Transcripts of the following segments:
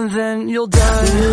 and then you'll die.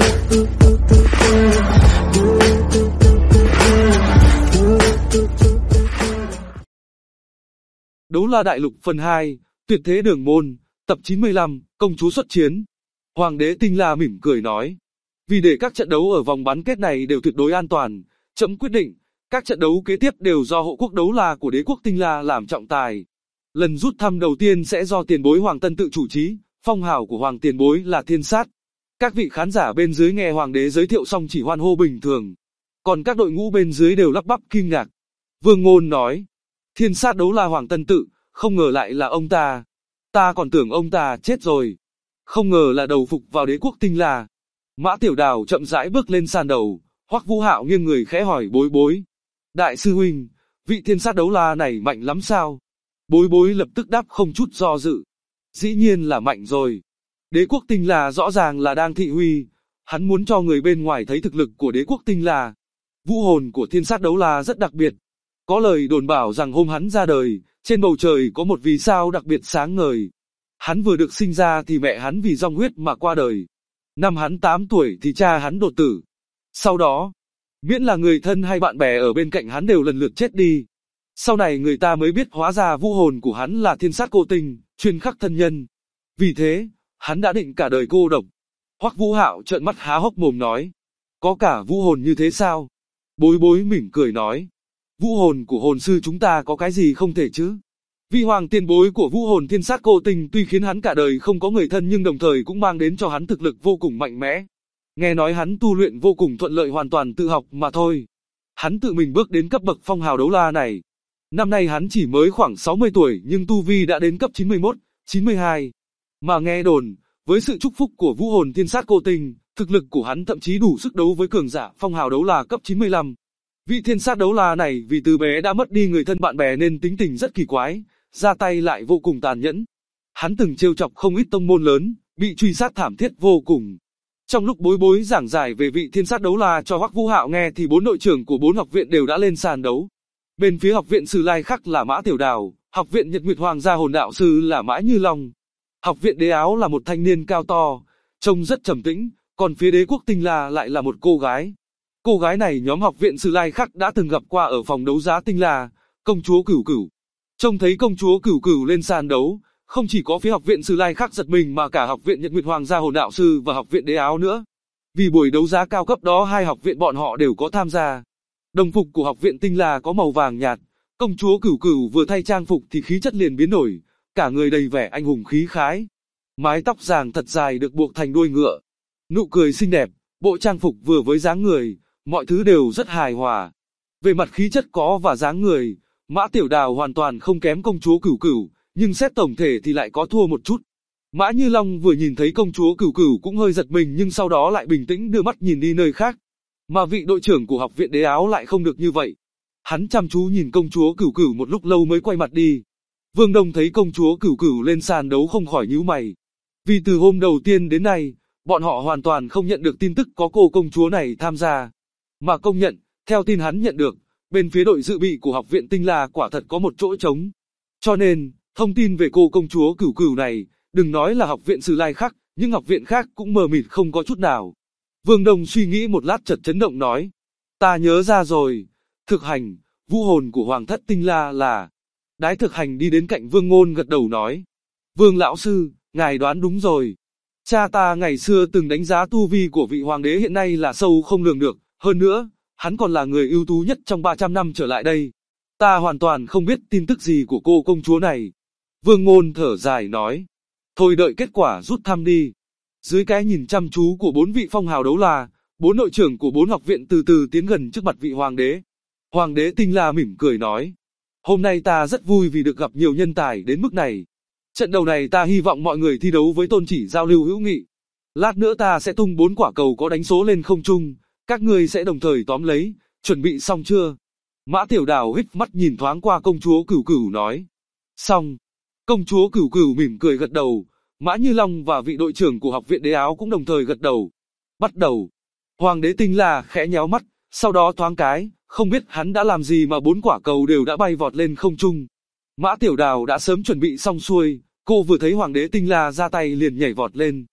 Đấu La Đại Lục phần 2, Tuyệt Thế Đường Môn, tập 95, Công chúa xuất chiến. Hoàng đế Tinh La mỉm cười nói, vì để các trận đấu ở vòng bán kết này đều tuyệt đối an toàn, trẫm quyết định, các trận đấu kế tiếp đều do hộ quốc Đấu La của đế quốc Tinh La làm trọng tài. Lần rút thăm đầu tiên sẽ do tiền bối Hoàng Tân tự chủ trì, phong hào của Hoàng tiền bối là Thiên Sát. Các vị khán giả bên dưới nghe Hoàng đế giới thiệu xong chỉ hoan hô bình thường, còn các đội ngũ bên dưới đều lắp bắp kinh ngạc. Vương Ngôn nói, Thiên Sát Đấu La Hoàng Tân tự, không ngờ lại là ông ta. Ta còn tưởng ông ta chết rồi. Không ngờ là đầu phục vào đế quốc Tinh La. Mã Tiểu Đào chậm rãi bước lên sàn đầu, Hoắc Vũ Hạo nghiêng người khẽ hỏi Bối Bối. Đại sư huynh, vị Thiên Sát Đấu La này mạnh lắm sao? Bối Bối lập tức đáp không chút do dự. Dĩ nhiên là mạnh rồi. Đế quốc Tinh La rõ ràng là đang thị huy. Hắn muốn cho người bên ngoài thấy thực lực của đế quốc Tinh La. Vũ hồn của Thiên Sát Đấu La rất đặc biệt. Có lời đồn bảo rằng hôm hắn ra đời, trên bầu trời có một vì sao đặc biệt sáng ngời. Hắn vừa được sinh ra thì mẹ hắn vì dòng huyết mà qua đời. Năm hắn 8 tuổi thì cha hắn đột tử. Sau đó, miễn là người thân hay bạn bè ở bên cạnh hắn đều lần lượt chết đi. Sau này người ta mới biết hóa ra vũ hồn của hắn là thiên sát cô tình, chuyên khắc thân nhân. Vì thế, hắn đã định cả đời cô độc. Hoắc Vũ Hạo trợn mắt há hốc mồm nói, có cả vũ hồn như thế sao? Bối Bối mỉm cười nói, vũ hồn của hồn sư chúng ta có cái gì không thể chứ? Vị hoàng tiền bối của vũ hồn thiên sát cô tình tuy khiến hắn cả đời không có người thân nhưng đồng thời cũng mang đến cho hắn thực lực vô cùng mạnh mẽ. Nghe nói hắn tu luyện vô cùng thuận lợi hoàn toàn tự học mà thôi. Hắn tự mình bước đến cấp bậc phong hào đấu la này. Năm nay hắn chỉ mới khoảng 60 tuổi nhưng tu vi đã đến cấp 91, 92. Mà nghe đồn, với sự chúc phúc của vũ hồn thiên sát cô tình, thực lực của hắn thậm chí đủ sức đấu với cường giả phong hào đấu la cấp 95. Vị thiên sát đấu la này vì từ bé đã mất đi người thân bạn bè nên tính tình rất kỳ quái, ra tay lại vô cùng tàn nhẫn. Hắn từng trêu chọc không ít tông môn lớn, bị truy sát thảm thiết vô cùng. Trong lúc Bối Bối giảng giải về vị thiên sát đấu la cho Hoắc Vũ Hạo nghe thì 4 đội trưởng của 4 học viện đều đã lên sàn đấu. Bên phía học viện Sử Lai Khắc là Mã Tiểu Đào, học viện Nhật Nguyệt Hoàng gia hồn đạo sư là Mã Như Long. Học viện Đế Áo là một thanh niên cao to, trông rất trầm tĩnh, còn phía đế quốc Tinh La lại là một cô gái. Cô gái này nhóm học viện Sử Lai Khắc đã từng gặp qua ở phòng đấu giá Tinh La, công chúa Cửu Cửu. Trông thấy công chúa Cửu Cửu lên sàn đấu, không chỉ có phía học viện Sử Lai Khắc giật mình mà cả học viện Nhật Nguyệt Hoàng gia hồn đạo sư và học viện Đế Áo nữa. Vì buổi đấu giá cao cấp đó hai học viện bọn họ đều có tham gia. Đồng phục của học viện Tinh La có màu vàng nhạt, công chúa Cửu Cửu vừa thay trang phục thì khí chất liền biến đổi, cả người đầy vẻ anh hùng khí khái. Mái tóc vàng thật dài được buộc thành đuôi ngựa, nụ cười xinh đẹp, bộ trang phục vừa với dáng người, mọi thứ đều rất hài hòa. Về mặt khí chất có và dáng người, Mã Tiểu Đào hoàn toàn không kém công chúa Cửu Cửu, nhưng xét tổng thể thì lại có thua một chút. Mã Như Long vừa nhìn thấy công chúa Cửu Cửu cũng hơi giật mình nhưng sau đó lại bình tĩnh đưa mắt nhìn đi nơi khác. Mà vị đội trưởng của học viện Đế Áo lại không được như vậy. Hắn chăm chú nhìn công chúa Cửu Cửu một lúc lâu mới quay mặt đi. Vương Đông thấy công chúa Cửu Cửu lên sàn đấu không khỏi nhíu mày. Vì từ hôm đầu tiên đến nay, bọn họ hoàn toàn không nhận được tin tức có cô công chúa này tham gia. Mà công nhận, theo tin hắn nhận được, bên phía đội dự bị của học viện Tinh La quả thật có một chỗ trống. Cho nên, thông tin về cô công chúa Cửu Cửu này, đừng nói là học viện Sử Lai Khắc, nhưng học viện khác cũng mờ mịt không có chút nào. Vương Đông suy nghĩ một lát chợt chấn động nói, ta nhớ ra rồi, Thực Hành, vũ hồn của Hoàng thất Tinh La là... Đái Thực Hành đi đến cạnh Vương Ngôn gật đầu nói, Vương lão sư, ngài đoán đúng rồi. Cha ta ngày xưa từng đánh giá tu vi của vị hoàng đế hiện nay là sâu không lường được, hơn nữa, hắn còn là người ưu tú nhất trong 300 năm trở lại đây. Ta hoàn toàn không biết tin tức gì của cô công chúa này. Vương Ngôn thở dài nói, thôi đợi kết quả rút thăm đi. Dưới cái nhìn chăm chú của 4 vị phong hào đấu la, 4 đội trưởng của 4 học viện từ từ tiến gần trước mặt vị hoàng đế. Hoàng đế Tinh La mỉm cười nói, hôm nay ta rất vui vì được gặp nhiều nhân tài đến mức này. Trận đầu này ta hy vọng mọi người thi đấu với tôn chỉ giao lưu hữu nghị. Lát nữa ta sẽ tung 4 quả cầu có đánh số lên không trung, các ngươi sẽ đồng thời tóm lấy, chuẩn bị xong chưa? Mã Tiểu Đào híp mắt nhìn thoáng qua công chúa Cửu Cửu nói, xong. Công chúa Cửu Cửu mỉm cười gật đầu, Mã Như Long và vị đội trưởng của học viện Đế Áo cũng đồng thời gật đầu. Bắt đầu. Hoàng đế Tinh La khẽ nhéo mắt, sau đó thoáng cái, không biết hắn đã làm gì mà 4 quả cầu đều đã bay vọt lên không trung. Mã Tiểu Đào đã sớm chuẩn bị xong xuôi, cô vừa thấy Hoàng đế Tinh La ra tay liền nhảy vọt lên.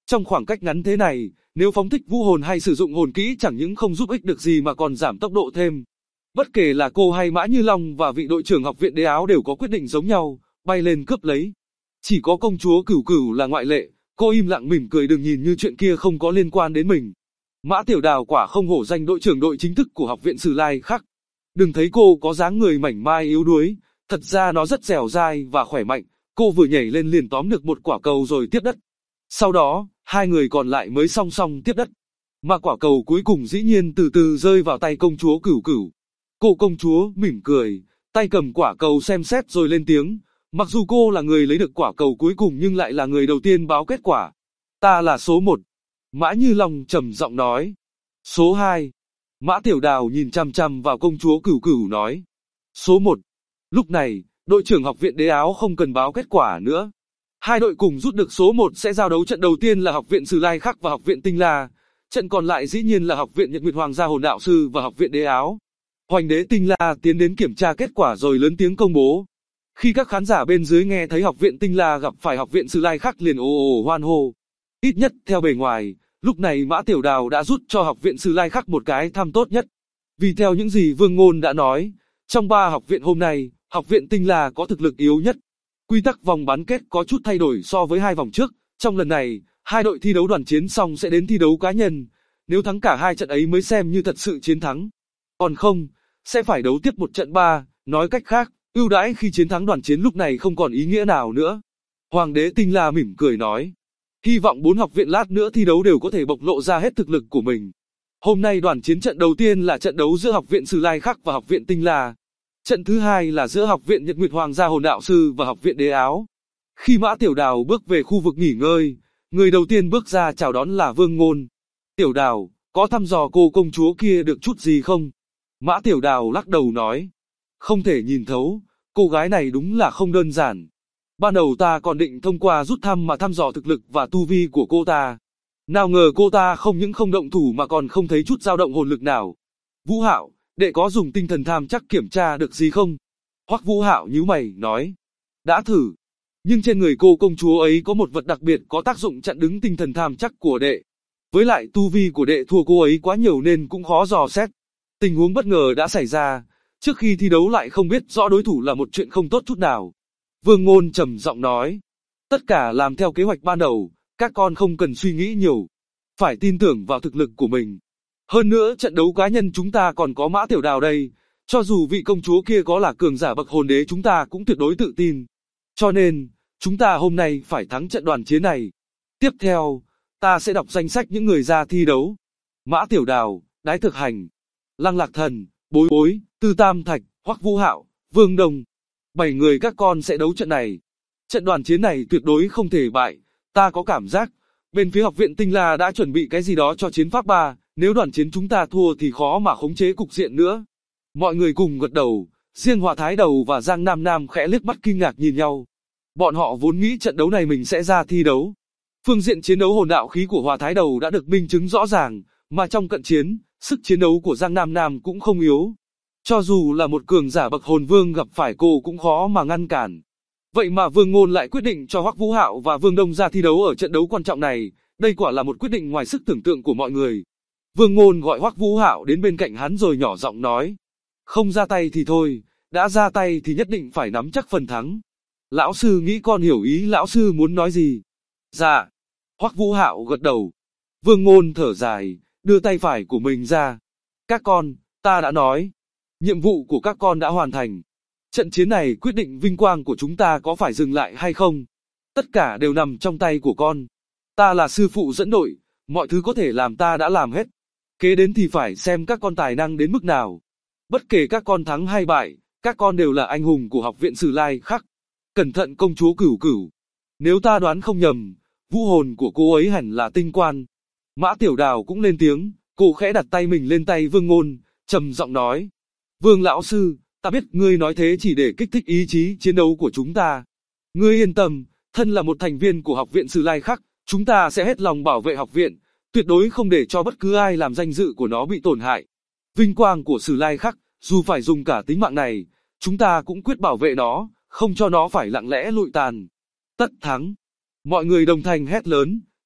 Trong khoảng cách ngắn thế này, nếu phóng thích vũ hồn hay sử dụng hồn kỹ chẳng những không giúp ích được gì mà còn giảm tốc độ thêm. Bất kể là cô hay Mã Như Long và vị đội trưởng học viện Đế Áo đều có quyết định giống nhau, bay lên cướp lấy. Chỉ có công chúa Cửu Cửu là ngoại lệ, cô im lặng mỉm cười đừng nhìn như chuyện kia không có liên quan đến mình. Mã Tiểu Đào quả không hổ danh đội trưởng đội chính thức của học viện Sử Lai Khắc. Đừng thấy cô có dáng người mảnh mai yếu đuối, thật ra nó rất dẻo dai và khỏe mạnh, cô vừa nhảy lên liền tóm được một quả cầu rồi tiếp đất. Sau đó, hai người còn lại mới song song tiếp đất. Mà quả cầu cuối cùng dĩ nhiên từ từ rơi vào tay công chúa Cửu Cửu. Cô công chúa mỉm cười, tay cầm quả cầu xem xét rồi lên tiếng, mặc dù cô là người lấy được quả cầu cuối cùng nhưng lại là người đầu tiên báo kết quả. Ta là số 1. Mã Như Long trầm giọng nói. Số 2. Mã Tiểu Đào nhìn chằm chằm vào công chúa Cửu Cửu nói. Số 1. Lúc này, đội trưởng học viện Đế Áo không cần báo kết quả nữa. Hai đội cùng rút được số 1 sẽ giao đấu trận đầu tiên là học viện Sử Lai Khắc và học viện Tinh La. Trận còn lại dĩ nhiên là học viện Nhật Nguyệt Hoàng gia hồn đạo sư và học viện Đế Áo. Hoành đế Tinh La tiến đến kiểm tra kết quả rồi lớn tiếng công bố. Khi các khán giả bên dưới nghe thấy học viện Tinh La gặp phải học viện Sử Lai Khắc liền ồ ồ hoan hô. Ít nhất theo bề ngoài, lúc này Mã Tiểu Đào đã rút cho học viện Sử Lai Khắc một cái thăm tốt nhất. Vì theo những gì Vương Ngôn đã nói, trong 3 học viện hôm nay, học viện Tinh La có thực lực yếu nhất. Quy tắc vòng bán kết có chút thay đổi so với 2 vòng trước, trong lần này, hai đội thi đấu đoàn chiến xong sẽ đến thi đấu cá nhân, nếu thắng cả 2 trận ấy mới xem như thật sự chiến thắng. Còn không, sẽ phải đấu tiếp một trận 3, nói cách khác, ưu đãi khi chiến thắng đoàn chiến lúc này không còn ý nghĩa nào nữa. Hoàng đế Tinh La mỉm cười nói, hy vọng 4 học viện lát nữa thi đấu đều có thể bộc lộ ra hết thực lực của mình. Hôm nay đoàn chiến trận đầu tiên là trận đấu giữa học viện Sử Lai Khắc và học viện Tinh La. Trận thứ hai là giữa học viện Nhật Nguyệt Hoàng gia hồn đạo sư và học viện Đế Áo. Khi Mã Tiểu Đào bước về khu vực nghỉ ngơi, người đầu tiên bước ra chào đón là Vương Ngôn. Tiểu Đào, có thăm dò cô công chúa kia được chút gì không? Mã Tiểu Đào lắc đầu nói, không thể nhìn thấu, cô gái này đúng là không đơn giản. Ban đầu ta còn định thông qua rút thăm mà thăm dò thực lực và tu vi của cô ta. Nào ngờ cô ta không những không động thủ mà còn không thấy chút dao động hồn lực nào. Vũ Hạo, đệ có dùng tinh thần tham chắc kiểm tra được gì không? Hoắc Vũ Hạo nhíu mày, nói. Đã thử. Nhưng trên người cô công chúa ấy có một vật đặc biệt có tác dụng chặn đứng tinh thần tham chắc của đệ. Với lại tu vi của đệ thua cô ấy quá nhiều nên cũng khó dò xét. Tình huống bất ngờ đã xảy ra, trước khi thi đấu lại không biết rõ đối thủ là một chuyện không tốt chút nào. Vương Ngôn trầm giọng nói. Tất cả làm theo kế hoạch ban đầu, các con không cần suy nghĩ nhiều. Phải tin tưởng vào thực lực của mình. Hơn nữa trận đấu cá nhân chúng ta còn có Mã Tiểu Đào đây, cho dù vị công chúa kia có là cường giả bậc hồn đế chúng ta cũng tuyệt đối tự tin. Cho nên, chúng ta hôm nay phải thắng trận đoàn chiến này. Tiếp theo, ta sẽ đọc danh sách những người ra thi đấu. Mã Tiểu Đào, Đái Thực Hành, Lăng Lạc Thần, Bối Bối, Tư Tam Thạch, Hoắc Vũ Hạo, Vương Đông. 7 người các con sẽ đấu trận này. Trận đoàn chiến này tuyệt đối không thể bại, ta có cảm giác, bên phía học viện Tinh La đã chuẩn bị cái gì đó cho chiến pháp 3, nếu đoàn chiến chúng ta thua thì khó mà khống chế cục diện nữa. Mọi người cùng gật đầu, riêng Hòa Thái Đầu và Giang Nam Nam khẽ liếc mắt kinh ngạc nhìn nhau. Bọn họ vốn nghĩ trận đấu này mình sẽ ra thi đấu. Phương diện chiến đấu hồn đạo khí của Hòa Thái Đầu đã được minh chứng rõ ràng, mà trong cận chiến, sức chiến đấu của Giang Nam Nam cũng không yếu. Cho dù là một cường giả bậc hồn vương gặp phải cô cũng khó mà ngăn cản. Vậy mà Vương Ngôn lại quyết định cho Hoắc Vũ Hạo và Vương Đông ra thi đấu ở trận đấu quan trọng này, đây quả là một quyết định ngoài sức tưởng tượng của mọi người. Vương Ngôn gọi Hoắc Vũ Hạo đến bên cạnh hắn rồi nhỏ giọng nói, không ra tay thì thôi, đã ra tay thì nhất định phải nắm chắc phần thắng. Lão sư nghĩ con hiểu ý lão sư muốn nói gì? Dạ. Hoắc Vũ Hạo gật đầu. Vương Ngôn thở dài, đưa tay phải của mình ra. Các con, ta đã nói, nhiệm vụ của các con đã hoàn thành. Trận chiến này quyết định vinh quang của chúng ta có phải dừng lại hay không. Tất cả đều nằm trong tay của con. Ta là sư phụ dẫn đội, mọi thứ có thể làm ta đã làm hết. Kế đến thì phải xem các con tài năng đến mức nào. Bất kể các con thắng hay bại, các con đều là anh hùng của học viện Sử Lai Khắc. Cẩn thận công chúa Cửu Cửu. Nếu ta đoán không nhầm, vũ hồn của cô ấy hẳn là tinh quan. Mã Tiểu Đào cũng lên tiếng, cô khẽ đặt tay mình lên tay Vương Ngôn, trầm giọng nói. Vương lão sư, ta biết ngươi nói thế chỉ để kích thích ý chí chiến đấu của chúng ta. Ngươi yên tâm, thân là một thành viên của học viện Sử Lai Khắc, chúng ta sẽ hết lòng bảo vệ học viện, tuyệt đối không để cho bất cứ ai làm danh dự của nó bị tổn hại. Vinh quang của Sử Lai Khắc, dù phải dùng cả tính mạng này, chúng ta cũng quyết bảo vệ nó, không cho nó phải lặng lẽ lụi tàn. Tất thắng. Mọi người đồng thanh hét lớn,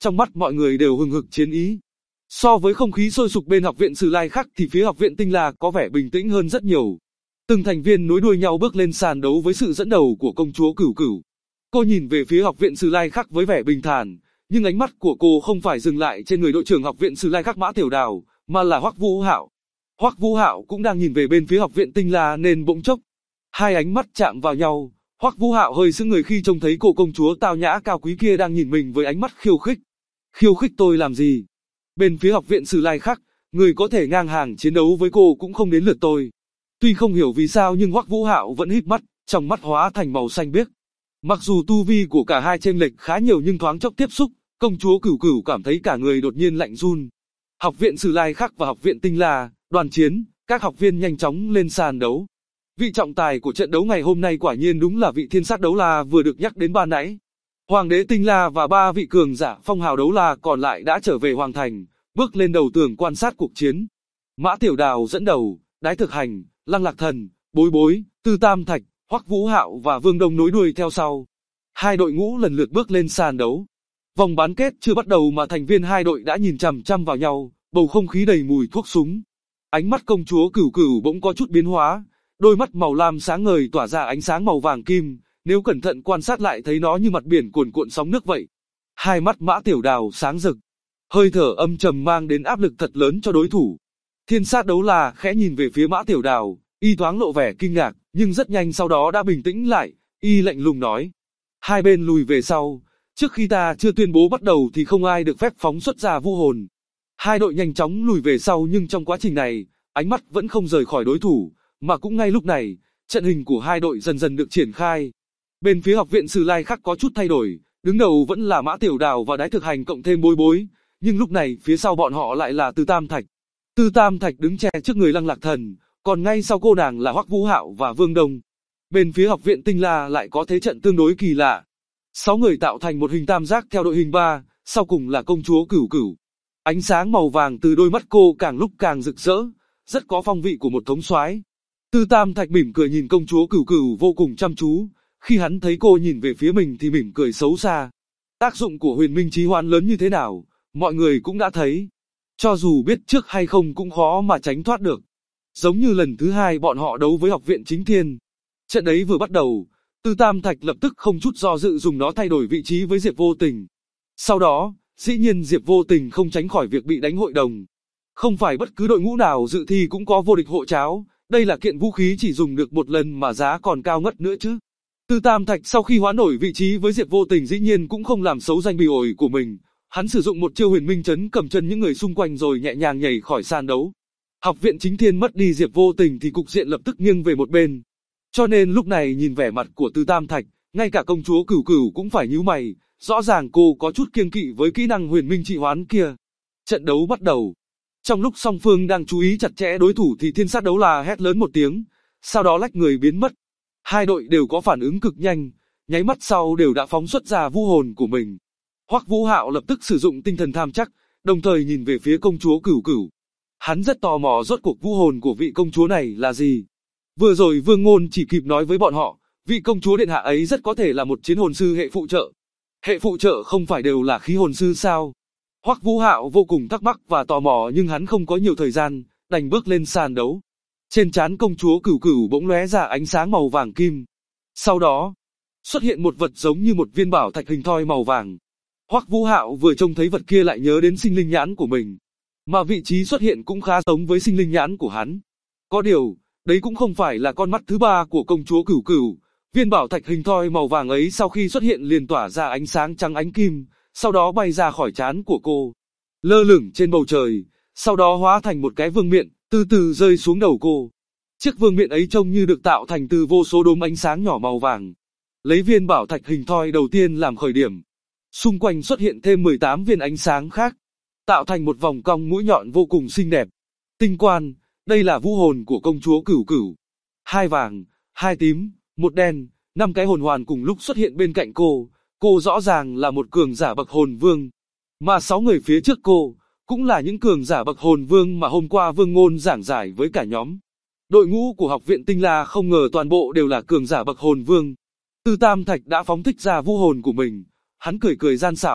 trong mắt mọi người đều hừng hực chiến ý. So với không khí sôi sục bên học viện Sử Lai Khắc thì phía học viện Tinh La có vẻ bình tĩnh hơn rất nhiều. Từng thành viên nối đuôi nhau bước lên sàn đấu với sự dẫn đầu của công chúa Cửu Cửu. Cô nhìn về phía học viện Sử Lai Khắc với vẻ bình thản, nhưng ánh mắt của cô không phải dừng lại trên người đội trưởng học viện Sử Lai Khắc Mã Tiểu Đào, mà là Hoắc Vũ Hạo. Hoắc Vũ Hạo cũng đang nhìn về bên phía học viện Tinh La nên bỗng chốc, hai ánh mắt chạm vào nhau. Hoắc Vũ Hạo hơi sững người khi trông thấy cô công chúa tao nhã cao quý kia đang nhìn mình với ánh mắt khiêu khích. Khiêu khích tôi làm gì? Bên phía học viện Sử Lai Khắc, người có thể ngang hàng chiến đấu với cô cũng không đến lượt tôi. Tuy không hiểu vì sao nhưng Hoắc Vũ Hạo vẫn híp mắt, trong mắt hóa thành màu xanh biếc. Mặc dù tu vi của cả hai chênh lệch khá nhiều nhưng thoáng chốc tiếp xúc, công chúa Cửu Cửu cảm thấy cả người đột nhiên lạnh run. Học viện Sử Lai Khắc và học viện Tinh La, đoàn chiến, các học viên nhanh chóng lên sàn đấu. Vị trọng tài của trận đấu ngày hôm nay quả nhiên đúng là vị thiên sát đấu la vừa được nhắc đến ban nãy. Hoàng đế Tinh La và 3 vị cường giả phong hào đấu la còn lại đã trở về hoàng thành, bước lên đầu tường quan sát cuộc chiến. Mã Tiểu Đào dẫn đầu, Đái Thực Hành, Lăng Lạc Thần, Bối Bối, Tư Tam Thạch, Hoắc Vũ Hạo và Vương Đông nối đuôi theo sau. Hai đội ngũ lần lượt bước lên sàn đấu. Vòng bán kết chưa bắt đầu mà thành viên hai đội đã nhìn chằm chằm vào nhau, bầu không khí đầy mùi thuốc súng. Ánh mắt công chúa Cửu Cửu bỗng có chút biến hóa, đôi mắt màu lam sáng ngời tỏa ra ánh sáng màu vàng kim, nếu cẩn thận quan sát lại thấy nó như mặt biển cuồn cuộn sóng nước vậy. Hai mắt Mã Tiểu Đào sáng rực, hơi thở âm trầm mang đến áp lực thật lớn cho đối thủ. Thiên sát đấu la khẽ nhìn về phía Mã Tiểu Đào, y thoáng lộ vẻ kinh ngạc, nhưng rất nhanh sau đó đã bình tĩnh lại, y lạnh lùng nói: hai bên lùi về sau, trước khi ta chưa tuyên bố bắt đầu thì không ai được phép phóng xuất ra vu hồn. Hai đội nhanh chóng lùi về sau nhưng trong quá trình này, ánh mắt vẫn không rời khỏi đối thủ, mà cũng ngay lúc này, trận hình của hai đội dần dần được triển khai. Bên phía học viện Sử Lai Khắc có chút thay đổi, đứng đầu vẫn là Mã Tiểu Đào và Đái Thực Hành cộng thêm Bối Bối, nhưng lúc này phía sau bọn họ lại là Tư Tam Thạch. Tư Tam Thạch đứng che trước người Lăng Lạc Thần, còn ngay sau cô nàng là Hoắc Vũ Hạo và Vương Đông. Bên phía học viện Tinh La lại có thế trận tương đối kỳ lạ. 6 người tạo thành một hình tam giác theo đội hình 3, sau cùng là công chúa Cửu Cửu. Ánh sáng màu vàng từ đôi mắt cô càng lúc càng rực rỡ, rất có phong vị của một thống soái. Tư Tam Thạch mỉm cười nhìn công chúa Cửu Cửu vô cùng chăm chú, khi hắn thấy cô nhìn về phía mình thì mỉm cười xấu xa. Tác dụng của huyền minh chí hoán lớn như thế nào, mọi người cũng đã thấy. Cho dù biết trước hay không cũng khó mà tránh thoát được. Giống như lần thứ 2 bọn họ đấu với học viện Chính Thiên. Trận đấy vừa bắt đầu, Tư Tam Thạch lập tức không chút do dự dùng nó thay đổi vị trí với Diệp Vô Tình. Sau đó, dĩ nhiên Diệp Vô Tình không tránh khỏi việc bị đánh hội đồng. Không phải bất cứ đội ngũ nào dự thi cũng có vô địch hộ cháo, đây là kiện vũ khí chỉ dùng được một lần mà giá còn cao ngất nữa chứ. Tư Tam Thạch sau khi hoán đổi vị trí với Diệp Vô Tình dĩ nhiên cũng không làm xấu danh bì ổi của mình. Hắn sử dụng một chiêu huyền minh chấn cầm chân những người xung quanh rồi nhẹ nhàng nhảy khỏi sàn đấu. Học viện Chính Thiên mất đi Diệp Vô Tình thì cục diện lập tức nghiêng về một bên. Cho nên lúc này nhìn vẻ mặt của Tư Tam Thạch, ngay cả công chúa Cửu Cửu cũng phải nhíu mày, rõ ràng cô có chút kiêng kỵ với kỹ năng huyền minh trị hoán kia. Trận đấu bắt đầu. Trong lúc song phương đang chú ý chặt chẽ đối thủ thì thiên sát đấu la hét lớn một tiếng, sau đó lách người biến mất. Hai đội đều có phản ứng cực nhanh, nháy mắt sau đều đã phóng xuất ra vu hồn của mình. Hoắc Vũ Hạo lập tức sử dụng tinh thần tham chắc, đồng thời nhìn về phía công chúa Cửu Cửu. Hắn rất tò mò rốt cuộc vu hồn của vị công chúa này là gì. Vừa rồi Vương Ngôn chỉ kịp nói với bọn họ, vị công chúa điện hạ ấy rất có thể là một chiến hồn sư hệ phụ trợ. Hệ phụ trợ không phải đều là khí hồn sư sao? Hoắc Vũ Hạo vô cùng thắc mắc và tò mò nhưng hắn không có nhiều thời gian, đành bước lên sàn đấu. Trên trán công chúa Cửu Cửu bỗng lóe ra ánh sáng màu vàng kim. Sau đó, xuất hiện một vật giống như một viên bảo thạch hình thoi màu vàng. Hoắc Vũ Hạo vừa trông thấy vật kia lại nhớ đến sinh linh nhãn của mình. Mà vị trí xuất hiện cũng khá giống với sinh linh nhãn của hắn. Có điều, đấy cũng không phải là con mắt thứ 3 của công chúa Cửu Cửu. Viên bảo thạch hình thoi màu vàng ấy sau khi xuất hiện liền tỏa ra ánh sáng trắng ánh kim, sau đó bay ra khỏi trán của cô, lơ lửng trên bầu trời, sau đó hóa thành một cái vương miện, từ từ rơi xuống đầu cô. Chiếc vương miện ấy trông như được tạo thành từ vô số đốm ánh sáng nhỏ màu vàng. Lấy viên bảo thạch hình thoi đầu tiên làm khởi điểm, xung quanh xuất hiện thêm 18 viên ánh sáng khác, tạo thành một vòng cong mũi nhọn vô cùng xinh đẹp. Tinh quan, đây là vũ hồn của công chúa Cửu Cửu. 2 vàng, 2 tím, 1 đen, 5 cái hồn hoàn cùng lúc xuất hiện bên cạnh cô rõ ràng là một cường giả bậc hồn vương. Mà 6 người phía trước cô, cũng là những cường giả bậc hồn vương mà hôm qua Vương Ngôn giảng giải với cả nhóm. Đội ngũ của học viện Tinh La không ngờ toàn bộ đều là cường giả bậc hồn vương. Tư Tam Thạch đã phóng thích ra vũ hồn của mình, hắn cười cười gian xảo,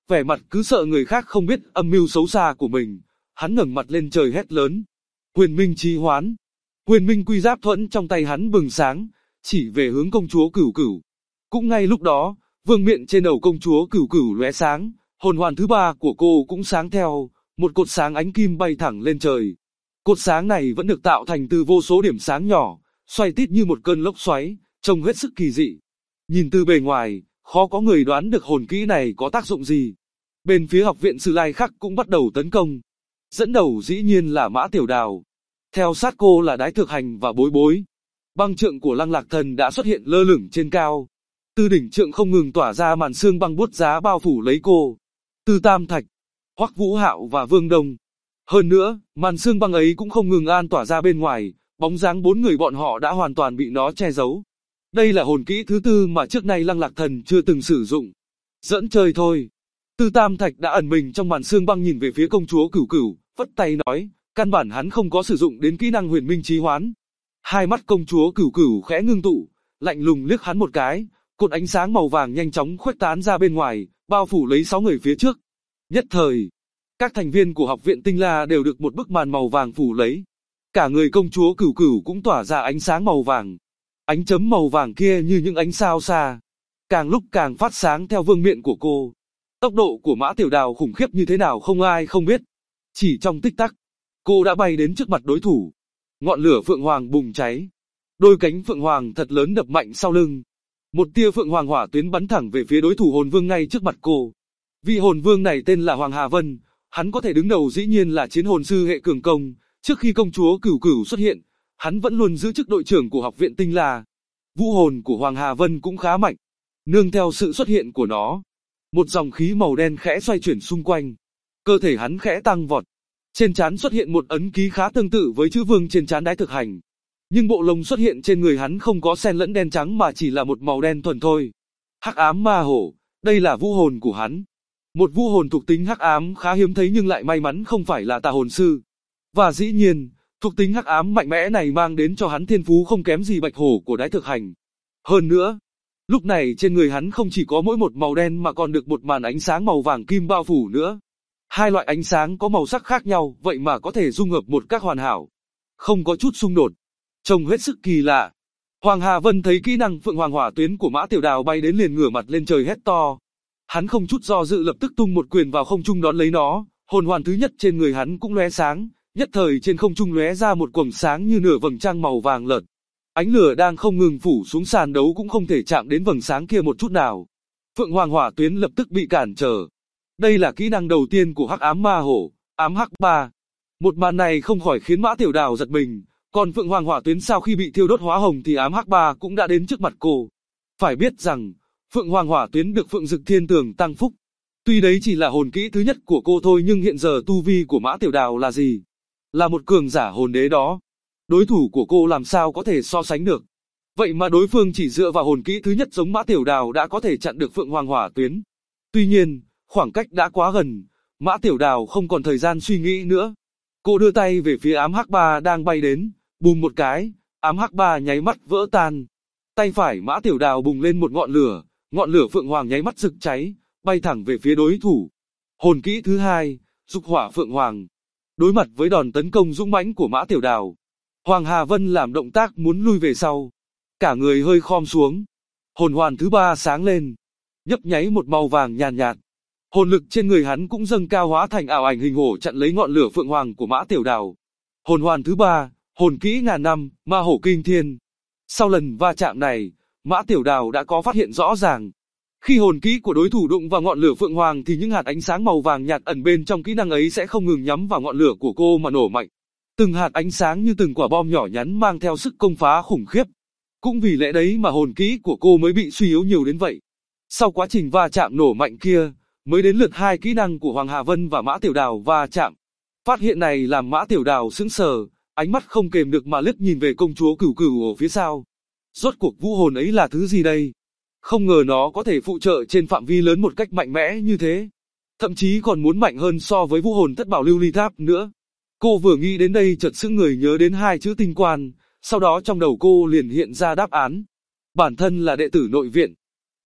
vẻ mặt cứ sợ người khác không biết âm mưu xấu xa của mình, hắn ngẩng mặt lên trời hét lớn. Huyền minh chí hoán. Huyền minh quy giáp thuẫn trong tay hắn bừng sáng, chỉ về hướng công chúa Cửu Cửu. Cũng ngay lúc đó, vương miện trên đầu công chúa Cửu Cửu lóe sáng, hồn hoàn thứ ba của cô cũng sáng theo, một cột sáng ánh kim bay thẳng lên trời. Cột sáng này vẫn được tạo thành từ vô số điểm sáng nhỏ, xoay tít như một cơn lốc xoáy, trông hết sức kỳ dị. Nhìn từ bề ngoài, khó có người đoán được hồn kỹ này có tác dụng gì. Bên phía học viện Sử Lai Khắc cũng bắt đầu tấn công. Dẫn đầu dĩ nhiên là Mã Tiểu Đào. Theo sát cô là Đái Thực Hành và Bối Bối. Băng trượng của Lăng Lạc Thần đã xuất hiện lơ lửng trên cao. Từ đỉnh trượng không ngừng tỏa ra màn sương băng buốt giá bao phủ lấy cô. Từ Tam Thạch, Hoắc Vũ Hạo và Vương Đông. Hơn nữa, màn sương băng ấy cũng không ngừng an tỏa ra bên ngoài, bóng dáng bốn người bọn họ đã hoàn toàn bị nó che giấu. Đây là hồn kỹ thứ tư mà trước nay Lăng Lạc Thần chưa từng sử dụng. Giỡn chơi thôi. Từ Tam Thạch đã ẩn mình trong màn sương băng nhìn về phía công chúa Cửu Cửu, vất tay nói, căn bản hắn không có sử dụng đến kỹ năng huyền minh chí hoán. Hai mắt công chúa Cửu Cửu khẽ ngưng tụ, lạnh lùng liếc hắn một cái, cột ánh sáng màu vàng nhanh chóng khuếch tán ra bên ngoài, bao phủ lấy 6 người phía trước. Nhất thời, các thành viên của học viện Tinh La đều được một bức màn màu vàng phủ lấy. Cả người công chúa Cửu Cửu cũng tỏa ra ánh sáng màu vàng. Ánh chấm màu vàng kia như những ánh sao xa, càng lúc càng phát sáng theo vương miện của cô. Tốc độ của Mã Tiểu Đào khủng khiếp như thế nào không ai không biết. Chỉ trong tích tắc, cô đã bay đến trước mặt đối thủ. Ngọn lửa phượng hoàng bùng cháy. Đôi cánh phượng hoàng thật lớn đập mạnh sau lưng. Một tia phượng hoàng hỏa tuyến bắn thẳng về phía đối thủ hồn vương ngay trước mặt cô. Vị hồn vương này tên là Hoàng Hà Vân, hắn có thể đứng đầu dĩ nhiên là chiến hồn sư hệ cường công. Trước khi công chúa Cửu Cửu xuất hiện, hắn vẫn luôn giữ chức đội trưởng của học viện Tinh La. Vũ hồn của Hoàng Hà Vân cũng khá mạnh. Nương theo sự xuất hiện của nó, một dòng khí màu đen khẽ xoay chuyển xung quanh. Cơ thể hắn khẽ tăng vọt. Trên trán xuất hiện một ấn ký khá tương tự với chữ vương trên trán Đái Thực Hành. Nhưng bộ lông xuất hiện trên người hắn không có xen lẫn đen trắng mà chỉ là một màu đen thuần thôi. Hắc ám ma hổ, đây là vũ hồn của hắn. Một vũ hồn thuộc tính hắc ám khá hiếm thấy nhưng lại may mắn không phải là tà hồn sư. Và dĩ nhiên, thuộc tính hắc ám mạnh mẽ này mang đến cho hắn thiên phú không kém gì bạch hổ của Đái Thực Hành. Hơn nữa, lúc này trên người hắn không chỉ có mỗi một màu đen mà còn được một màn ánh sáng màu vàng kim bao phủ nữa. Hai loại ánh sáng có màu sắc khác nhau, vậy mà có thể dung hợp một cách hoàn hảo. Không có chút xung đột. Trông hết sức kỳ lạ. Hoàng Hà Vân thấy kỹ năng Phượng Hoàng Hỏa Tuyến của Mã Tiểu Đào bay đến liền ngửa mặt lên trời hét to. Hắn không chút do dự lập tức tung một quyền vào không trung đón lấy nó, hồn hoàn thứ nhất trên người hắn cũng lóe sáng, nhất thời trên không trung lóe ra một quầng sáng như nửa vầng trăng màu vàng lợt. Ánh lửa đang không ngừng phủ xuống sàn đấu cũng không thể chạm đến vầng sáng kia một chút nào. Phượng Hoàng Hỏa Tuyến lập tức bị cản trở. Đây là kỹ năng đầu tiên của Hắc Ám Ma Hổ, Ám Hắc Ba. Một màn này không khỏi khiến Mã Tiểu Đào giật mình, còn Phượng Hoàng Hỏa Tuyến sau khi bị thiêu đốt hóa hồng thì Ám Hắc Ba cũng đã đến trước mặt cô. Phải biết rằng, Phượng Hoàng Hỏa Tuyến được Phượng Dực Thiên Tường tăng phúc. Tuy đấy chỉ là hồn kỹ thứ nhất của cô thôi nhưng hiện giờ tu vi của Mã Tiểu Đào là gì? Là một cường giả hồn đế đó. Đối thủ của cô làm sao có thể so sánh được. Vậy mà đối phương chỉ dựa vào hồn kỹ thứ nhất giống Mã Tiểu Đào đã có thể chặn được Phượng Hoàng Hỏa Tuyến. Tuy nhiên, khoảng cách đã quá gần, Mã Tiểu Đào không còn thời gian suy nghĩ nữa. Cô đưa tay về phía Ám Hắc Ba đang bay đến, bùm một cái, Ám Hắc Ba nháy mắt vỡ tan. Tay phải Mã Tiểu Đào bùng lên một ngọn lửa Phượng Hoàng nháy mắt rực cháy, bay thẳng về phía đối thủ. Hồn kỹ thứ hai, Dục Hỏa Phượng Hoàng. Đối mặt với đòn tấn công dũng mãnh của Mã Tiểu Đào, Hoàng Hà Vân làm động tác muốn lui về sau. Cả người hơi khom xuống. Hồn hoàn thứ ba sáng lên, nhấp nháy một màu vàng nhàn nhạt. Hồn lực trên người hắn cũng dâng cao hóa thành ảo ảnh hình hổ chặn lấy ngọn lửa Phượng Hoàng của Mã Tiểu Đào. Hồn hoàn thứ ba, hồn kỹ ngàn năm, Ma Hổ Kinh Thiên. Sau lần va chạm này, Mã Tiểu Đào đã có phát hiện rõ ràng. Khi hồn kỹ của đối thủ đụng vào ngọn lửa Phượng Hoàng thì những hạt ánh sáng màu vàng nhạt ẩn bên trong kỹ năng ấy sẽ không ngừng nhắm vào ngọn lửa của cô mà nổ mạnh. Từng hạt ánh sáng như từng quả bom nhỏ nhắn mang theo sức công phá khủng khiếp. Cũng vì lẽ đấy mà hồn kỹ của cô mới bị suy yếu nhiều đến vậy. Sau quá trình va chạm nổ mạnh kia, mới đến lượt hai kỹ năng của Hoàng Hà Vân và Mã Tiểu Đào va chạm. Phát hiện này làm Mã Tiểu Đào sững sờ, ánh mắt không kềm được mà liếc nhìn về công chúa Cửu Cửu ở phía sau. Rốt cuộc vũ hồn ấy là thứ gì đây? Không ngờ nó có thể phụ trợ trên phạm vi lớn một cách mạnh mẽ như thế. Thậm chí còn muốn mạnh hơn so với vũ hồn thất bảo lưu ly tháp nữa. Cô vừa nghĩ đến đây chợt sững người nhớ đến hai chữ tinh quan, sau đó trong đầu cô liền hiện ra đáp án. Bản thân là đệ tử nội viện.